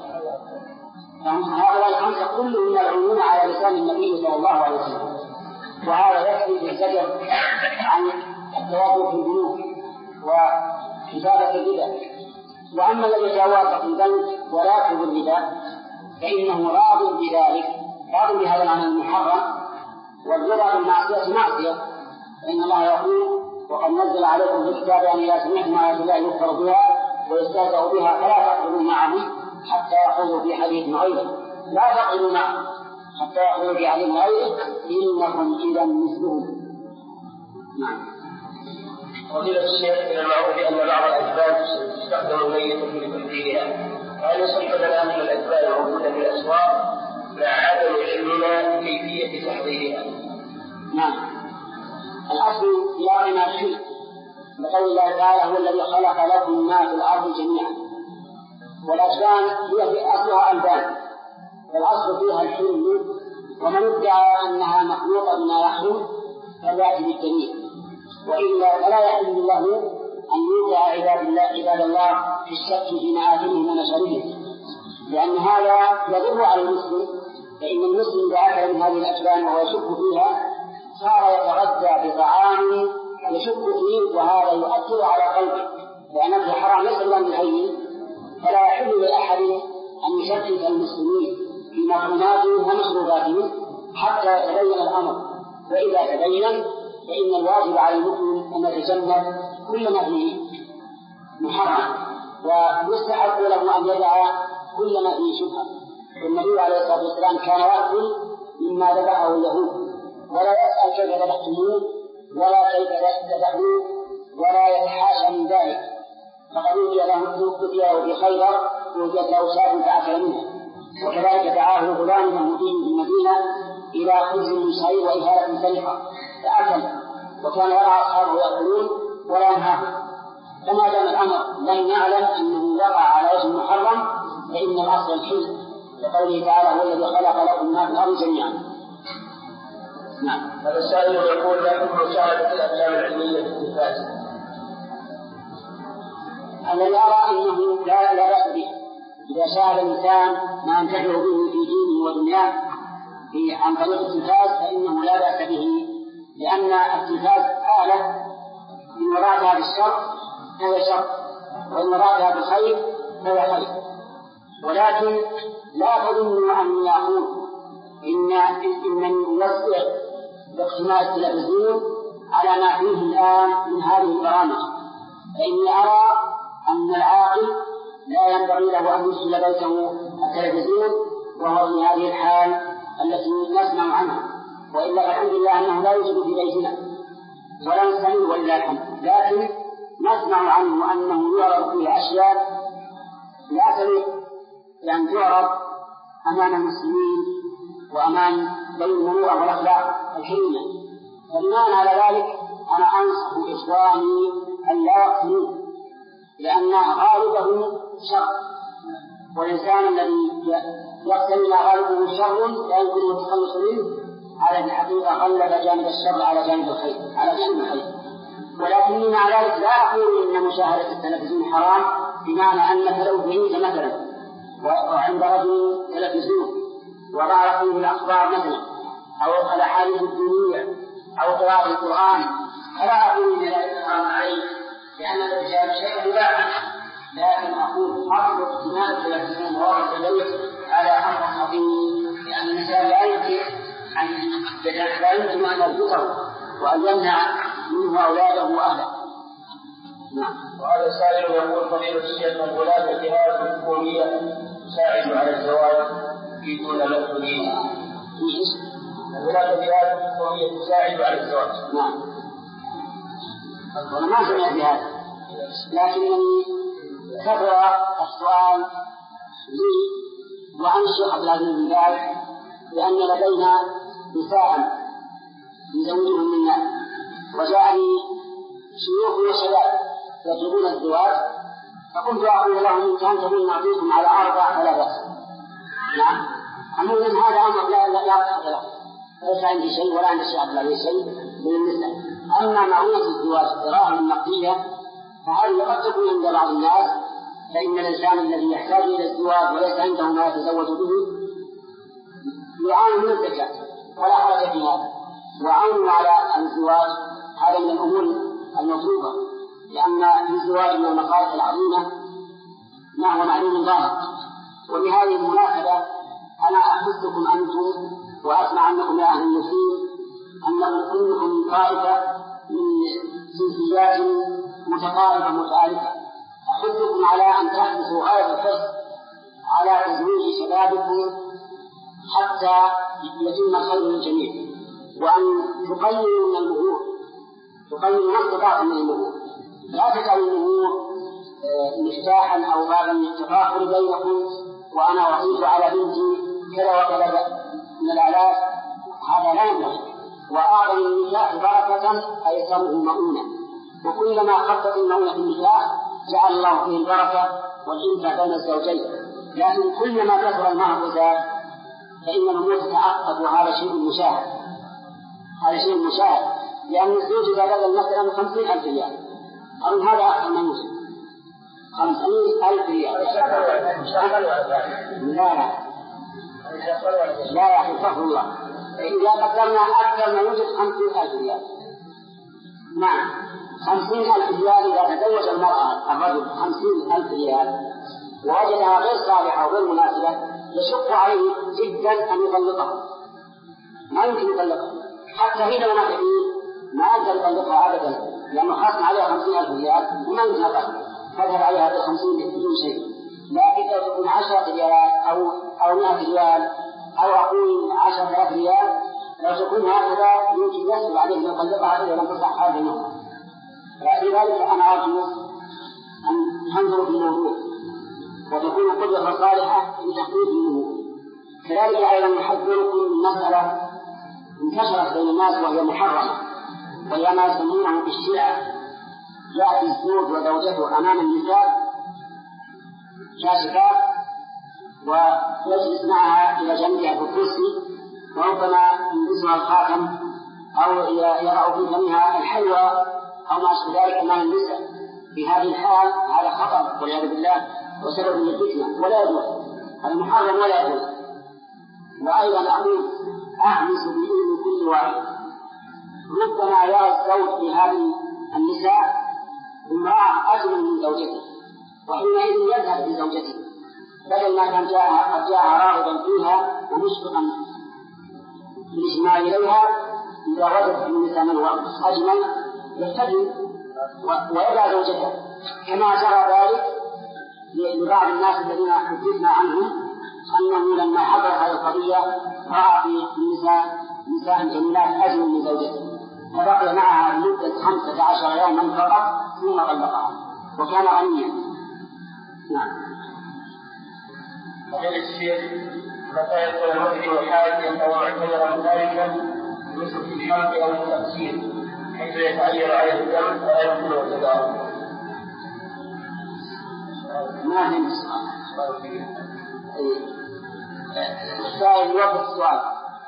هؤلاء الخمسة كلهم ملعونون على لسان النبي صلى الله عليه وسلم، وهذا يكفي في الزجر عن التواضع في البنوك وكتابة الربا. وأما الذي يتواضع في البنك ولا يكتب الربا فإنه راض بذلك، راض بهذا العمل المحرم، والرضا بالمعصية معصية، فإن الله يقول: وقد نزل عليكم في الكتاب أن إذا سمعتم آيات الله يكفر بها ويستهزأ بها فلا تقعدوا معهم حتى يخوضوا في حديث غيره. لا تقعدوا معهم حتى يخوضوا في حديث غيره إنكم إذا مثلهم. نعم. فضيلة الشيخ، من المعروف أن بعض الأسباب تستخدم الميت في تنفيذها، هل يصح لنا من الأسباب الموجودة في الأسواق مع عدم علمنا كيفية تحضيرها؟ نعم. الأصل يرانا الحل، بقول الله تعالى: هو الذي خلق لكم ما في الأرض جميعا. والأجبان هي في أصلها ألبان، والأصل فيها الحل، ومن ادعى أنها مخلوقة بما يحرم فليأتي بالدليل، وإلا فلا يحل له أن يوقع عباد الله عباد الله في الشك في مآثمهم ومشاربهم، لأن هذا يضر على المسلم. فإن المسلم إذا أكل من هذه الأجبان وهو يشك فيها صار يتغذى بطعام يشك فيه، وهذا يؤثر على قلبه، لأنه حرام ليس بأمر، فلا يحل لأحد أن يشكك المسلمين في مأموناتهم ومشروباتهم حتى يتبين الأمر. وإذا تبين فإن الواجب على المؤمن أن يتجنب كل ما فيه محرم، ويستحق له أن يدع كل ما فيه شبهة. النبي عليه الصلاة والسلام كان يأكل مما ذبحه اليهود، ولا يسأل كيف ذبحتموه ولا كيف ذبحوه ولا يتحاشى من ذلك. فقد وجد له في خيبر وجد له شاة فأكل منها، وكذلك دعاه غلام يهودي في المدينة إلى خبز من شعير وإهالة سلحة فأكل، وكان يرى أصحابه يأكلون ولا ينهاهم. فما دام الأمر لم نعلم أنه وقع على وجه محرم فإن الأصل الحل، وقوله تعالى: هو الذي خلق لكم ما في الأرض جميعا. نعم. هذا السائل يقول: ما حكم مشاهدة الأفلام العلمية في التلفاز؟ الذي يرى أنه لا لا بأس به إذا شاهد الإنسان ما ينتفع به في دينه ودنياه عن طريق التلفاز فإنه لا بأس به، لأن التلفاز آلة إن مرادها بالشر فهو شر، وإن مرادها بالخير فهو خير. ولكن لا تظنوا أن يقول إن إن يوسع باقتناء التلفزيون على ما فيه الآن من هذه البرامج، فإني أرى أن العاقل لا ينبغي له أن يدخل بيته التلفزيون وهو في هذه الحال التي نسمع عنها، وإلا فالحمد لله أنه لا يوجد في بيتنا ولا نستمر ولله الحمد، لكن نسمع عنه أنه يعرض فيه أشياء لا تليق بأن تعرض أمام المسلمين وأمام ذوي المروءة والأخلاق الكريمة. فبناء على ذلك أنا أنصح إخواني أن لا يقتلوه، لأن غالبه شر، والإنسان الذي يقتل ما غالبه شر لا يمكن التخلص منه، على الحقيقة غلب جانب الشر على جانب الخير على جانب الخير. ولكني مع ذلك لا أقول إن مشاهدة التلفزيون حرام، بمعنى أنك لو بعيد مثلا وعند رجل تلفزيون ورأى فيه الأخبار مثلا أو الأحاديث الدينية أو قراءة القرآن فلا أقول إن ذلك حرام عليه، لأن الإنسان شيء مباح، لكن أقول حفظ اقتناء التلفزيون وراء البيت على أمر عظيم، لأن الإنسان لا يمكن أن لا يمكن أن يربطه وأن يمنع منه أولاده وأهله. نعم. وهذا السائل يقول: فضيلة الشيخ، هناك جهات حكومية تساعد على الزواج في دون مسؤولين؟ هناك جهات حكومية تساعد على الزواج. نعم. أنا ما سمعت بهذا، لكنني كثر السؤال لي وعن الشيخ عبد العزيز بن باز لأن لدينا نساء يزوجهم منا، وجاءني شيوخ وشباب يطلبون الزواج، فقلت أقول لهم إن كنتم نعطيكم على أربع فلا بأس. نعم، أقول إن هذا أمر لا لا لا له، ليس عندي شيء ولا عندي شيء على شيء من النساء. أما معونة الزواج الدراهم النقدية فهذه قد تكون عند بعض الناس، فإن الإنسان الذي يحتاج إلى الزواج وليس عنده ما يتزوج به يعاني من الزكاة ولا حرج في هذا، وعونه على الزواج هذا من الأمور المطلوبة، لأن في الزواج من المصالح العظيمة ما هو معلوم ظاهر. وبهذه المناسبة أنا أحثكم أنتم وأسمع عنكم يا أهل المسلمين أنكم كلكم من طائفة من جنسيات متقاربة متعارفة، أحثكم على أن تحدثوا غاية الحرص على تزويج شبابكم حتى يتم الخير للجميع، وأن تقللوا من المهور، تقللوا ما استطعتم من المهور، لا تجعلوا المهور مفتاحا أو بابا للتفاخر بينكم، وأنا وصيت على بنتي كذا وكذا من الآلاف، هذا لا ينبغي. وأعظم النكاح بركة أيسره مؤونة، وكلما خفت المؤونة في النكاح جعل الله فيه البركة والإنفة بين الزوجين. لكن كلما كثر المهر زاد فإن الأمور تتعقد، وهذا شيء مشاهد، هذا شيء مشاهد، لأن الزوج إذا بلغ المسألة من خمسين ألف ريال أو هذا أكثر من يوجد خمسين ألف ريال لا لا لا يا استغفر الله، إذا قدرنا أكثر ما يوجد خمسين ألف ريال. نعم، خمسين ألف ريال إذا تزوج المرأة الرجل خمسين ألف ريال ووجدها غير صالحة وغير مناسبة يشق عليه جدا أن يطلقها، ما يمكن يطلقها، حتى هي لو نحن ما يقدر يطلقها أبدا، لأنه خاصم عليها خمسين ألف ريال وما يمكن أطلقها، تذهب عليها بخمسين بدون شيء. لكن لو تكون عشرة ريال أو أو مئة ريال أو أقول عشرة آلاف ريال، لو تكون هكذا يمكن يسهل عليه أن يطلقها إذا لم تصح هذه النقطة. لذلك أنا أرجو أن تنظروا في الموضوع وتكون قدوة صالحة في تخفيف الأمور. كذلك أيضا نحذركم من مسألة انتشرت بين الناس وهي محرمة، وهي ما يسمونه بالشيعة. يأتي الزوج وزوجته أمام النساء كاشفات ويجلس معها إلى جنبها في الكرسي، وربما يلبسها الخاتم أو يضع في فمها الحلوى أو ما أشبه ذلك أمام النساء. في هذه الحال هذا خطر والعياذ بالله وسبب للفتنة ولا يجوز، هذا محرم ولا يجوز. وأيضا أقول أهمس بإذن كل واحد، ربما يرى الزوج لهذه النساء امرأة أجمل من زوجته، وحينئذ يذهب بزوجته بدل ما كان جاءها قد جاء راغبا فيها ومشفقا بالإجماع إليها، إذا وجد في النساء من هو أجمل يستجيب ويدع زوجته، كما جرى ذلك لبعض الناس الذين حدثنا عنهم أنه لما حضر هذه القضية رأى في النساء نساء جميلات أجمل من زوجته، فبقي معها لمدة خمسة عشر يوما فقط ثم طلقها وكان غنيا. نعم. وقال الشيخ متى يكون المسلم حاجا أو معتبرا ذلك مثل الحلق أو التقصير حيث يتعين عليه الدم ولا يكون اعتذاره؟ ما هم السؤال؟ السائل يوقف السؤال.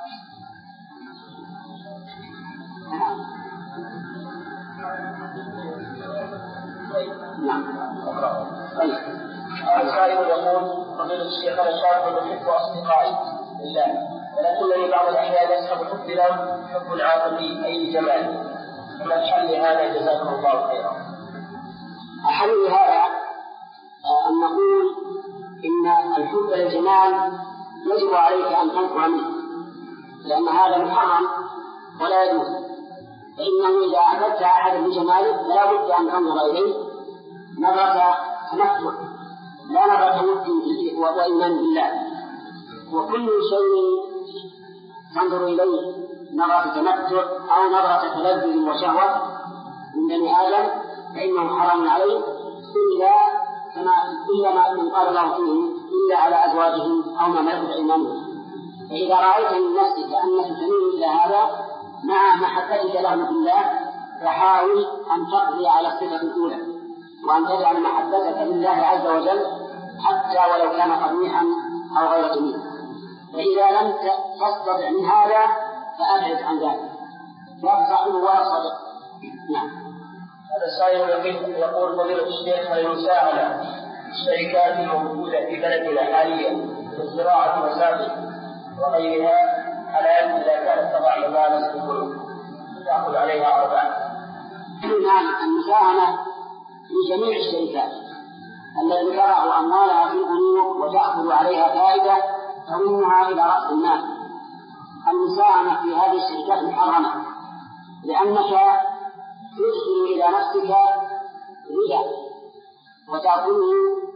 نعم. طيب. السائل يقول فضيلة الشيخ أنا شاب أحب أصدقائي لله، ولكنني بعض الأحيان يسحب حب لهم حب عاطفي أي جمال، فما الحل لهذا جزاكم الله خيرا؟ الحل لهذا أن نقول إن الحب للجمال يجب عليك أن تنفر منه، لأن هذا محرم ولا يجوز، فإنه إذا أحببت أحدا بجماله فلا بد أن تنظر إليه نظرة تمثل لا نظرة ود وإيمان بالله. وكل شيء تنظر إليه نظرة تمثل أو نظرة تلذذ وشهوة من بني آدم فإنه حرام عليه إلا كما إلا ما من قال الله فيه إلا على أزواجهم أو ما ملكت أيمانهم. فإذا رأيت من نفسك أنك تميل إلى هذا مع محبتك له بالله فحاول أن تقضي على الصفة الأولى وأن تجعل محبتك لله عز وجل حتى ولو كان قبيحا أو غير جميل. فإذا لم تستطع من هذا فأبعد عن ذلك، لا تصاحبه ولا صدق. نعم. هذا السائل يقول فضيلة الشيخ هل المساهمة الشركات الموجودة في بلدنا حاليا في الزراعة والمساجد وغيرها حلال إذا كانت تضع مبالغ في البنوك تأخذ عليها أربعة؟ نعم، المساهمة في جميع الشركات التي تضع أموالها في البنوك وتأخذ عليها فائدة تضمها إلى رأس المال. المساهمة في هذه الشركات محرمة، لأنك تدخل إلى نفسك ربا وتأخذه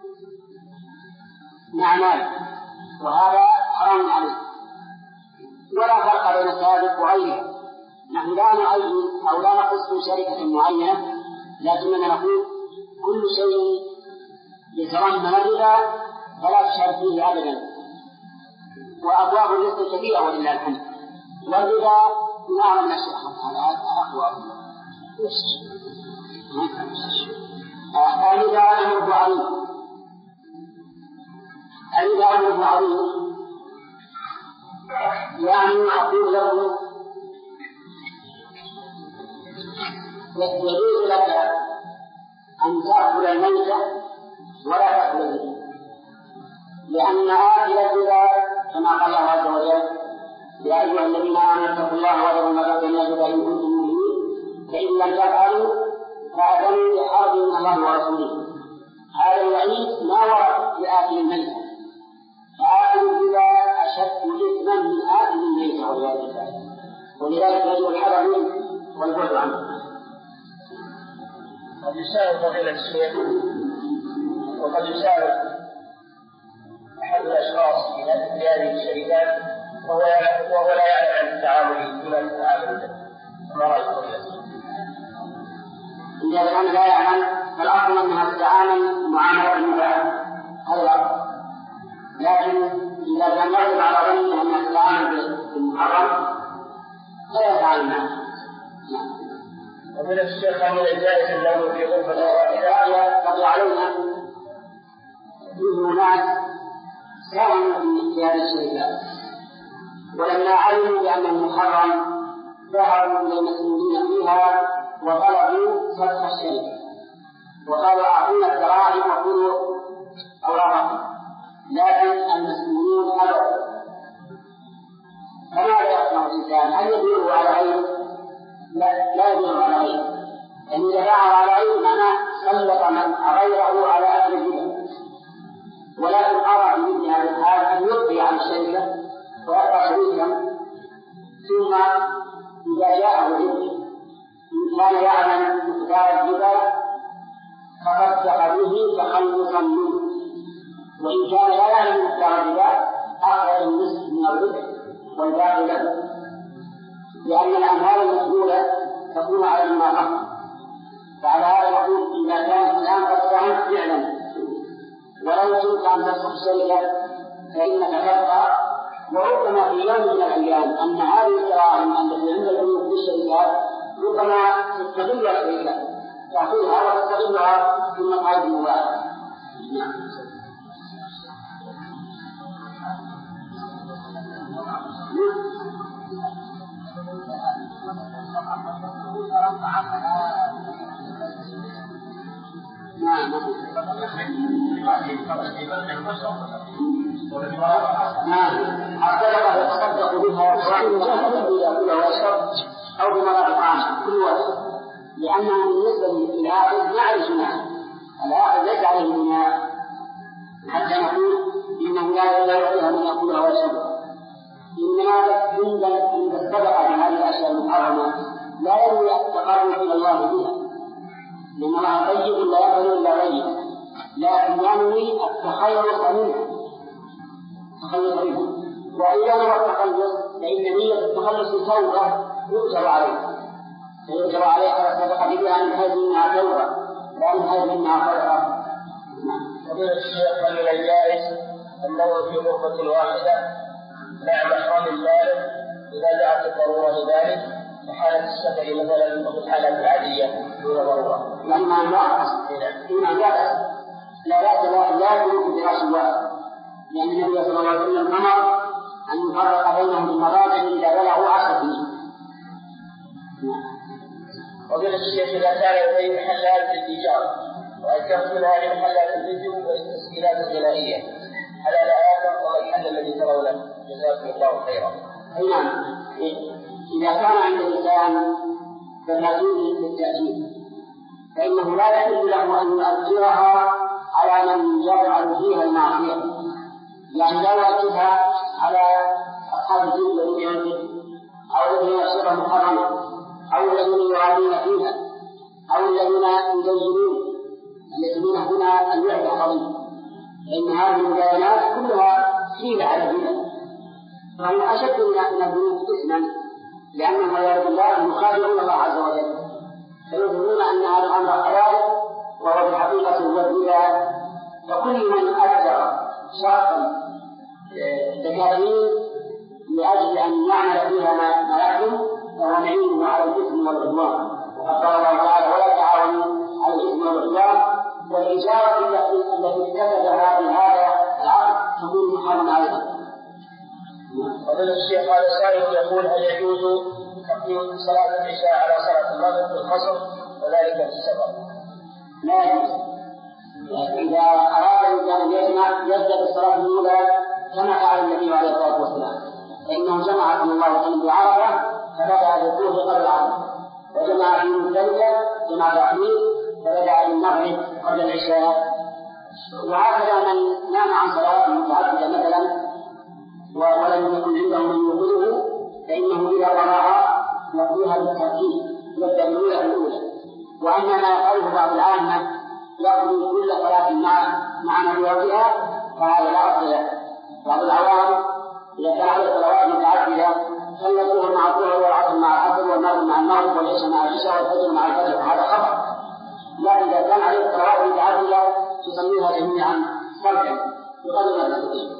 مع مال، وهذا حرام عليك. ولا فرق بين السابق وغيره. نحن لا نعين أو لا نخص شركة معينة، لكننا نقول كل شيء يتضمن الربا فلا تشهد فيه أبدا. وأبواب الرزق كثيرة ولله الحمد، والربا من أعظم الأشياء. أبواب الربا أمر عظيم، الربا أمر عظيم. يعني أقول له يجوز لك أن تأكل الميتة ولا تأكل الربا، لأن آكل الربا كما قال الله عز وجل يا أيها الذين آمنوا اتقوا الله وذروا ما بقي من الربا إن كنتم مؤمنين فإن لم تفعلوا فأذنوا بحرب من الله ورسوله. هذا الوعيد ما ورد لآكل الميتة، فآكل الربا أشد إثما من آكل الميتة والعياذ بالله، ولذلك يجب الحذر منه والبعد عنه. قد يساعد فضيلة الشيخ وقد يساعد أحد الأشخاص في هذه الشركات وهو وهو لا يعلم عن التعامل بما التعامل ما رأيك فضيلة؟ إذا كان لا يعلم فالأصل أنها تتعامل معاملة المباح، هذا الأصل. لكن إذا كان يغلب على ظنه أنها تتعامل بالمحرم فلا يتعامل معه. ومن الشيخ من الجائز له في غرفة واحدة قد علينا فيه ناس ساهموا في هذه الشركات، ولما علموا بأنه محرم ذهبوا إلى المسؤولين فيها وطلبوا فتح الشركة وقالوا أعطونا الدراهم وكلوا أوراقهم، لكن المسؤولون أبوا. فماذا يصنع الإنسان؟ هل يديره على غيره؟ لا لا يديره على غيره، لأن إذا باعه على غيره معناه سلط من غيره على أكل الربا. ولكن أرى في مثل هذه الحال أن يقضي على الشركة ويبقى شريكا، ثم إذا جاءه الربا إن كان يعلم مقدار الربا فصدق به تخلصا منه، وإن كان لا يعلم مقدار الربا أخرج النصف من الربا والباقي له، لأن الأموال المسؤولة تكون على المنافقة. فعلى هذا نقول إذا كان الإنسان قد ساهم فعلا ولو كنت أن تصف الشركة فإنك تبقى، وربما في يوم من الأيام أن هذه الدراهم التي عند البنوك في الشركات ربما تستغل الشركات تأخذها وتستغلها في مقاعد المباحة. نعم نعم الصدقة يتصدق بها ويشرب أو بمرض عام كل واحد، لأنها بالنسبة للعاقل يعرف نفسه، العاقل ليس عليه الماء حتى نقول إنه لا يعطيها من يأكلها ويشربها. إنما عند الصدقة من هذه الأشياء المحرمة لا ينوي التقرب إلى الله بها، لأن الله طيب لا يقبل إلا طيبا، لكن ينوي التخلص منه تخلص منه. وإذا نوى التخلص فإن نية التخلص توبة يؤجر عليه، فيؤجر عليه على الصدقة بها من حيث إنها توبة لا من حيث إنها فرقة. فضيلة الشيخ من الجائز النوم في غرفة واحدة مع محرم بالغ إذا دعت الضرورة لذلك في حالة السفر مثلا وفي الحالة العادية؟ لما لا فيما لا لا لا لا يمكن فراش الواحد، لأن النبي صلى الله عليه وسلم أمر أن يفرق بينهم بالمضاجع إذا بلغوا عشر سنين. وقال الشيخ إذا كان لديه محلات للتجارة وأجرت من هذه المحلات الفيديو والتسجيلات الغنائية على الآيات والحل الذي ترونه جزاكم الله خيرا. أي نعم، إذا كان عند الإنسان تفاصيل للتأثير فإنه لا يحل له أن يؤثرها على من يفعل فيها المعصية، يعني لا يؤثرها على أصحاب الدين الذين ينفذ أو الذين يشربون محرما أو الذين يعادون فيها أو الذين يزينون الذين هنا الوحدة قضية، فإن هذه البيانات كلها حيلة على الدين، فهم أشد من الذنوب إثما، لأنهم والعياذ بالله يخادعون الله عز وجل، فيظنون أن هذا الأمر حلال وهو في حقيقة هو الربا. وكل من أجر شخصا دكاكين لأجل أن يعمل فيها ما يحرم فهو معينه على الإثم والعدوان، وقال الله تعالى ولا تعاونوا على الإثم والعدوان، والإجارة التي كتبها بهذا العقد تكون محرمة أيضا. ومن الشيخ هذا سائل يقول هل يجوز تقديم صلاة العشاء على صلاة المغرب بالقصر وذلك في السفر؟ لا يجوز. إذا أراد الإنسان يجمع يبدأ بالصلاة الأولى كما فعل النبي عليه الصلاة والسلام، فإنه جمع صلى الله عليه وسلم بعرفة فبدأ بالظهر قبل العصر، وجمع في مزدلفة جمع تحميد فبدأ بالمغرب قبل العشاء. وهكذا من نام عن صلاة متعددة مثلا ولم يكن عنده من يوقظه فإنه إذا قرأها يقضيها بالترتيب يبدأ بالأولى الأولى. وأما ما يقوله بعض العامة يقضي كل صلاة مع مع نبوتها فهذا لا أصل له. بعض العوام إذا كان عليه صلوات متعددة صلى الظهر مع الظهر والعصر مع العصر والمغرب مع المغرب والعشاء مع العشاء والفجر مع الفجر، هذا خطأ. لا، إذا كان عليه صلوات متعددة تصليها جميعا فردا بقدر ما تستطيع.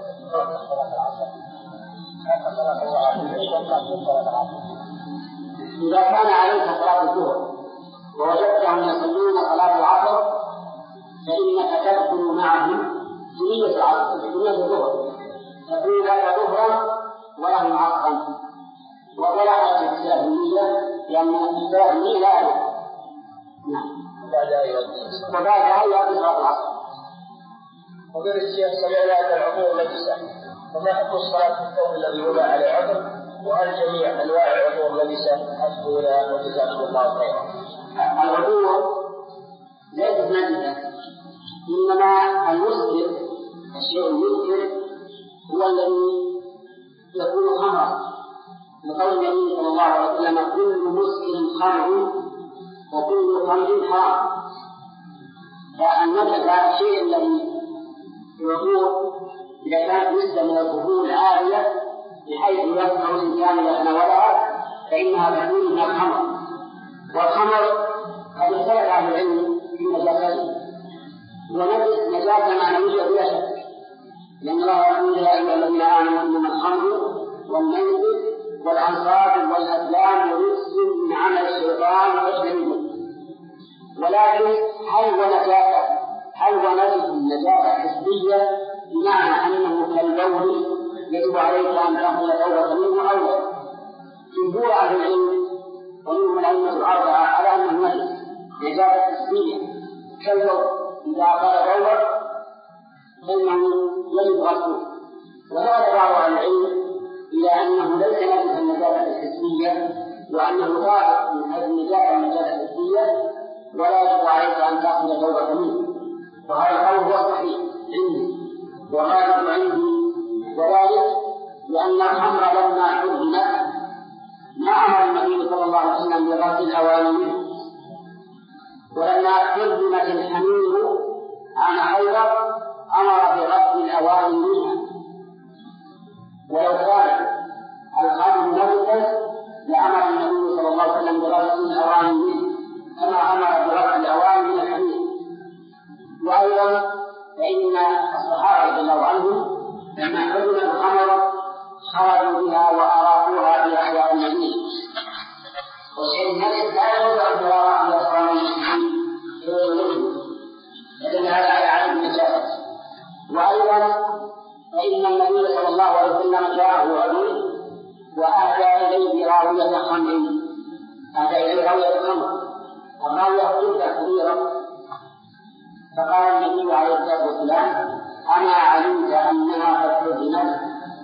إذا كان عليك صلاة الظهر ووجدتهم يصلون صلاة العصر فإنك تدخل معهم في نية العصر في نية الظهر، تقول لك ظهرا ولهم عصرا، ولا حاجة اختلاف النية لأن اختلاف النية لا يجوز. نعم. وبعدها يؤدي صلاة العصر. وقال الشيخ سمعنا أن العطور نجسة، فما حكم الصلاة في الثوب الذي وضع عليه عطر؟ وهل جميع أنواع العطور نجسة؟ أسئلة وجزاكم الله خيرا. العطور ليست نجسة، إنما المسكر الشيء المسكر هو الذي يكون خمرا، لقول النبي صلى الله عليه وسلم كل مسكر خمر وكل خمر حرام. فالنجسة الشيء الذي يكون إذا كانت نسبة من الظهور عالية بحيث يسمع الإنسان إذا تناولها فإنها تكون من الخمر. والخمر قد اختلف أهل العلم في نجاسته، ونجس نجاسة معنوية بلا شك، لأن الله يقول يا أيها الذين آمنوا إنما الخمر والميسر والأنصاب والأزلام رجس من عمل الشيطان فاجتنبوه. ولكن هل هو نجاسة هل هو نجس نجاسة حسية بمعنى أنه كالبول يجب عليك أن تأخذ توبة منه أو لا؟ جمهور أهل العلم ومنهم الأئمة الأربعة على أنه نجس نجاسة حسية كالبول، إذا قال توبة فإنه يجب غسله. وهذا بعض أهل العلم إلى أنه ليس نجس النجاسة الحسية، وأنه ضابط من هذه النجاسة النجاسة الحسية ولا يجب عليك أن تأخذ توبة منه. وهذا القول هو صحيح عندي وغالب عندي، وذلك لأن الخمر لما حرمت ما أمر النبي صلى الله عليه وسلم بغسل الأواني منه، ولما حرمت الحمير عن خيبر أمر بغسل الأواني منها. ولو كان الخمر نجسا لأمر النبي صلى الله عليه وسلم بغسل الأواني منه كما أمر بغسل الأواني من الحمير. وأيضا فإن الصحابة رضي الله عنهم لما حرمت الخمر خرجوا بها وأراقوها في أحياء المدينة، والشيء النجس لا يجوز أن يرى في راوية خمر هذا إليه راوية خمر الراوية جدا كبيرة. فقال النبي عليه الصلاة والسلام أما علمت أنها قد تزنت؟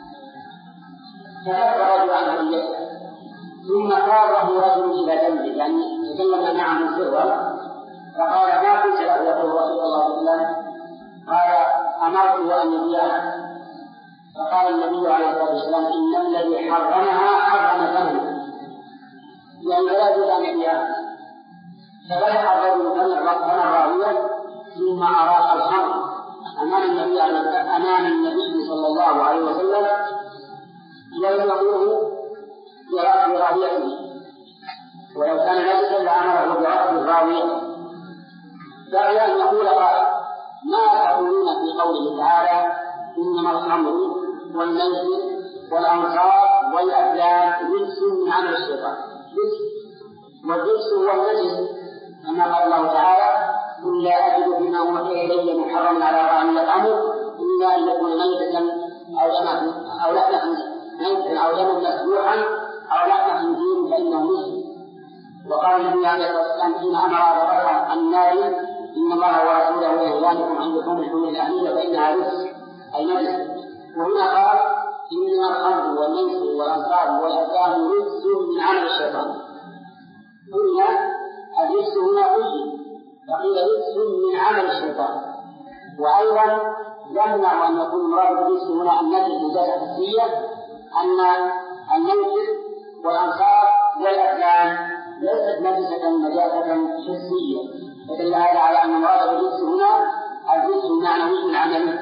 فكف رجل عنه اليسر ثم كاره رجل إلى جنبه يعني تكلم معه سرا فقال ما كنت له يقول رسول الله صلى الله عليه وسلم قال أمرته أن يبيعها. فقال النبي عليه الصلاة والسلام إن الذي حرمها حرم ثمنها يعني لا يجوز أن يبيعها. فبدأ الرجل ثمن الراوية ثم أراق الخمر أمام النبي أمام النبي صلى الله عليه وسلم يلزمه برأس راويته ولو كان نجسا لأمره برأس الراوية. دعي أن يقول قال ما تقولون في قوله تعالى إنما الخمر والميسر والأنصاب والأزلام رجس من عمل الشيطان. والرجس هو النجس كما قال الله تعالى قل لا أجد فيما أوحي إلي محرما على طاعم يطعمه إلا أن يكون ميتة أو لحما أو لحما ميتا أو دما مسفوحا أو لحم خنزير فإنه مسلم. وقال النبي عليه الصلاة والسلام حين أمر بفتح النار إن الله ورسوله ينهيانكم عن لحوم الحمر الأهلية فإنها رجس أي نجس. وهنا قال إنما الخمر والميسر والأنصاب والأزلام رجس من عمل الشيطان. قلنا الرجس هنا رجس فقيل رجس من عمل الشيطان. وأيضا يمنع أن يكون مراد الرجس هنا النجس نجاسة حسية أن الميسر والأنصاب والأزلام ليست نجسة نجاسة حسية. فدل هذا على أن مراد الرجس هنا الرجس المعنوي العملي.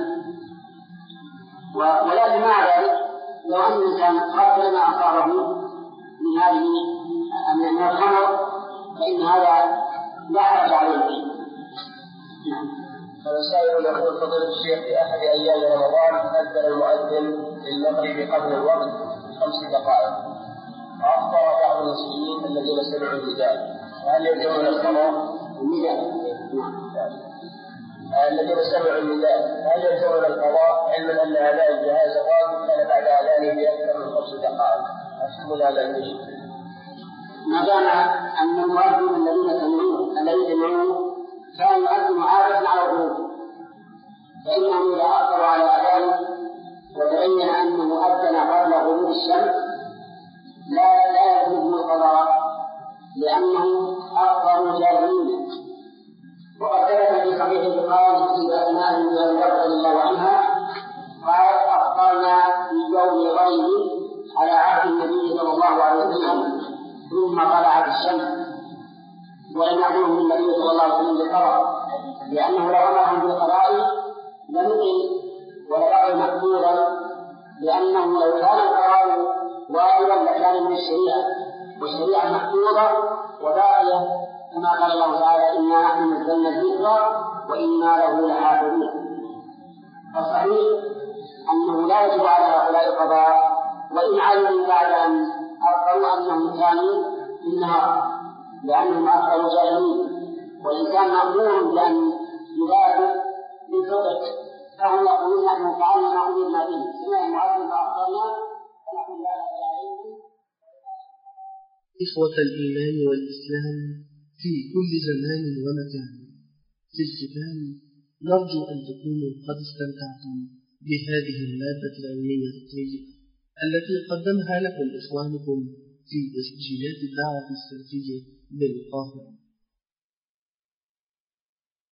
ولكن مع ذلك لو أن الإنسان قدر ما أصابه من هذه من الخمر فإن هذا لا حرج عليه. فالسائل يقول فضيلة الشيخ في أحد أيام رمضان أذن المؤذن للمغرب قبل الوقت خمس دقائق فأخبر بعض المسلمين الذين سمعوا النداء هل يلزمون القضاء؟ النداء الذين سمعوا النداء هل يلزمون القضاء علما أن أداء الجهاز غاب كان بعد أذانه بأكثر من خمس دقائق؟ أحكم هذا الشيء. ما دام أن المؤذن الذين سمعوه الذين سمعوه كان يؤذن عارفا على الغروب فإنه إذا أخر على أذانه وتبين أنه أذن قبل غروب الشمس لا لا يجوز القضاء لأنه أخر جاهلين. وقد ثبت في صحيح البخاري في أسماء بن أبي بكر رضي الله عنها قال أخبرنا في يوم غيب على عهد النبي صلى الله عليه وسلم ثم طلعت الشمس ولم يأمره النبي صلى الله عليه وسلم بالقضاء لأنه لو أمرهم بالقضاء لم يمكن ولبقي مقبولا لأنه لو كان القضاء واجبا لكان من الشريعة والشريعة محفوظة وباقية كما قال الله تعالى إنا نحن نزلنا الذكر وإنا له لحافظون. فالصحيح أنه لا يجب على هؤلاء القضاء وإن علموا بعد أن أخبروا أنهم كانوا في النهار لأنهم أخبروا جاهلين والإنسان مأمور بأن يبادر بالفطر فهم يقولون نحن فعلنا ما أمرنا به سمعنا المعلم فأخبرنا فنحن لا عليكم. إخوة الإيمان والإسلام في كل زمان ومكان، في الختام نرجو أن تكونوا قد استمتعتم بهذه المادة العلمية الطيبة التي قدمها لكم إخوانكم في تسجيلات الدعوة السلفية بالقاهرة.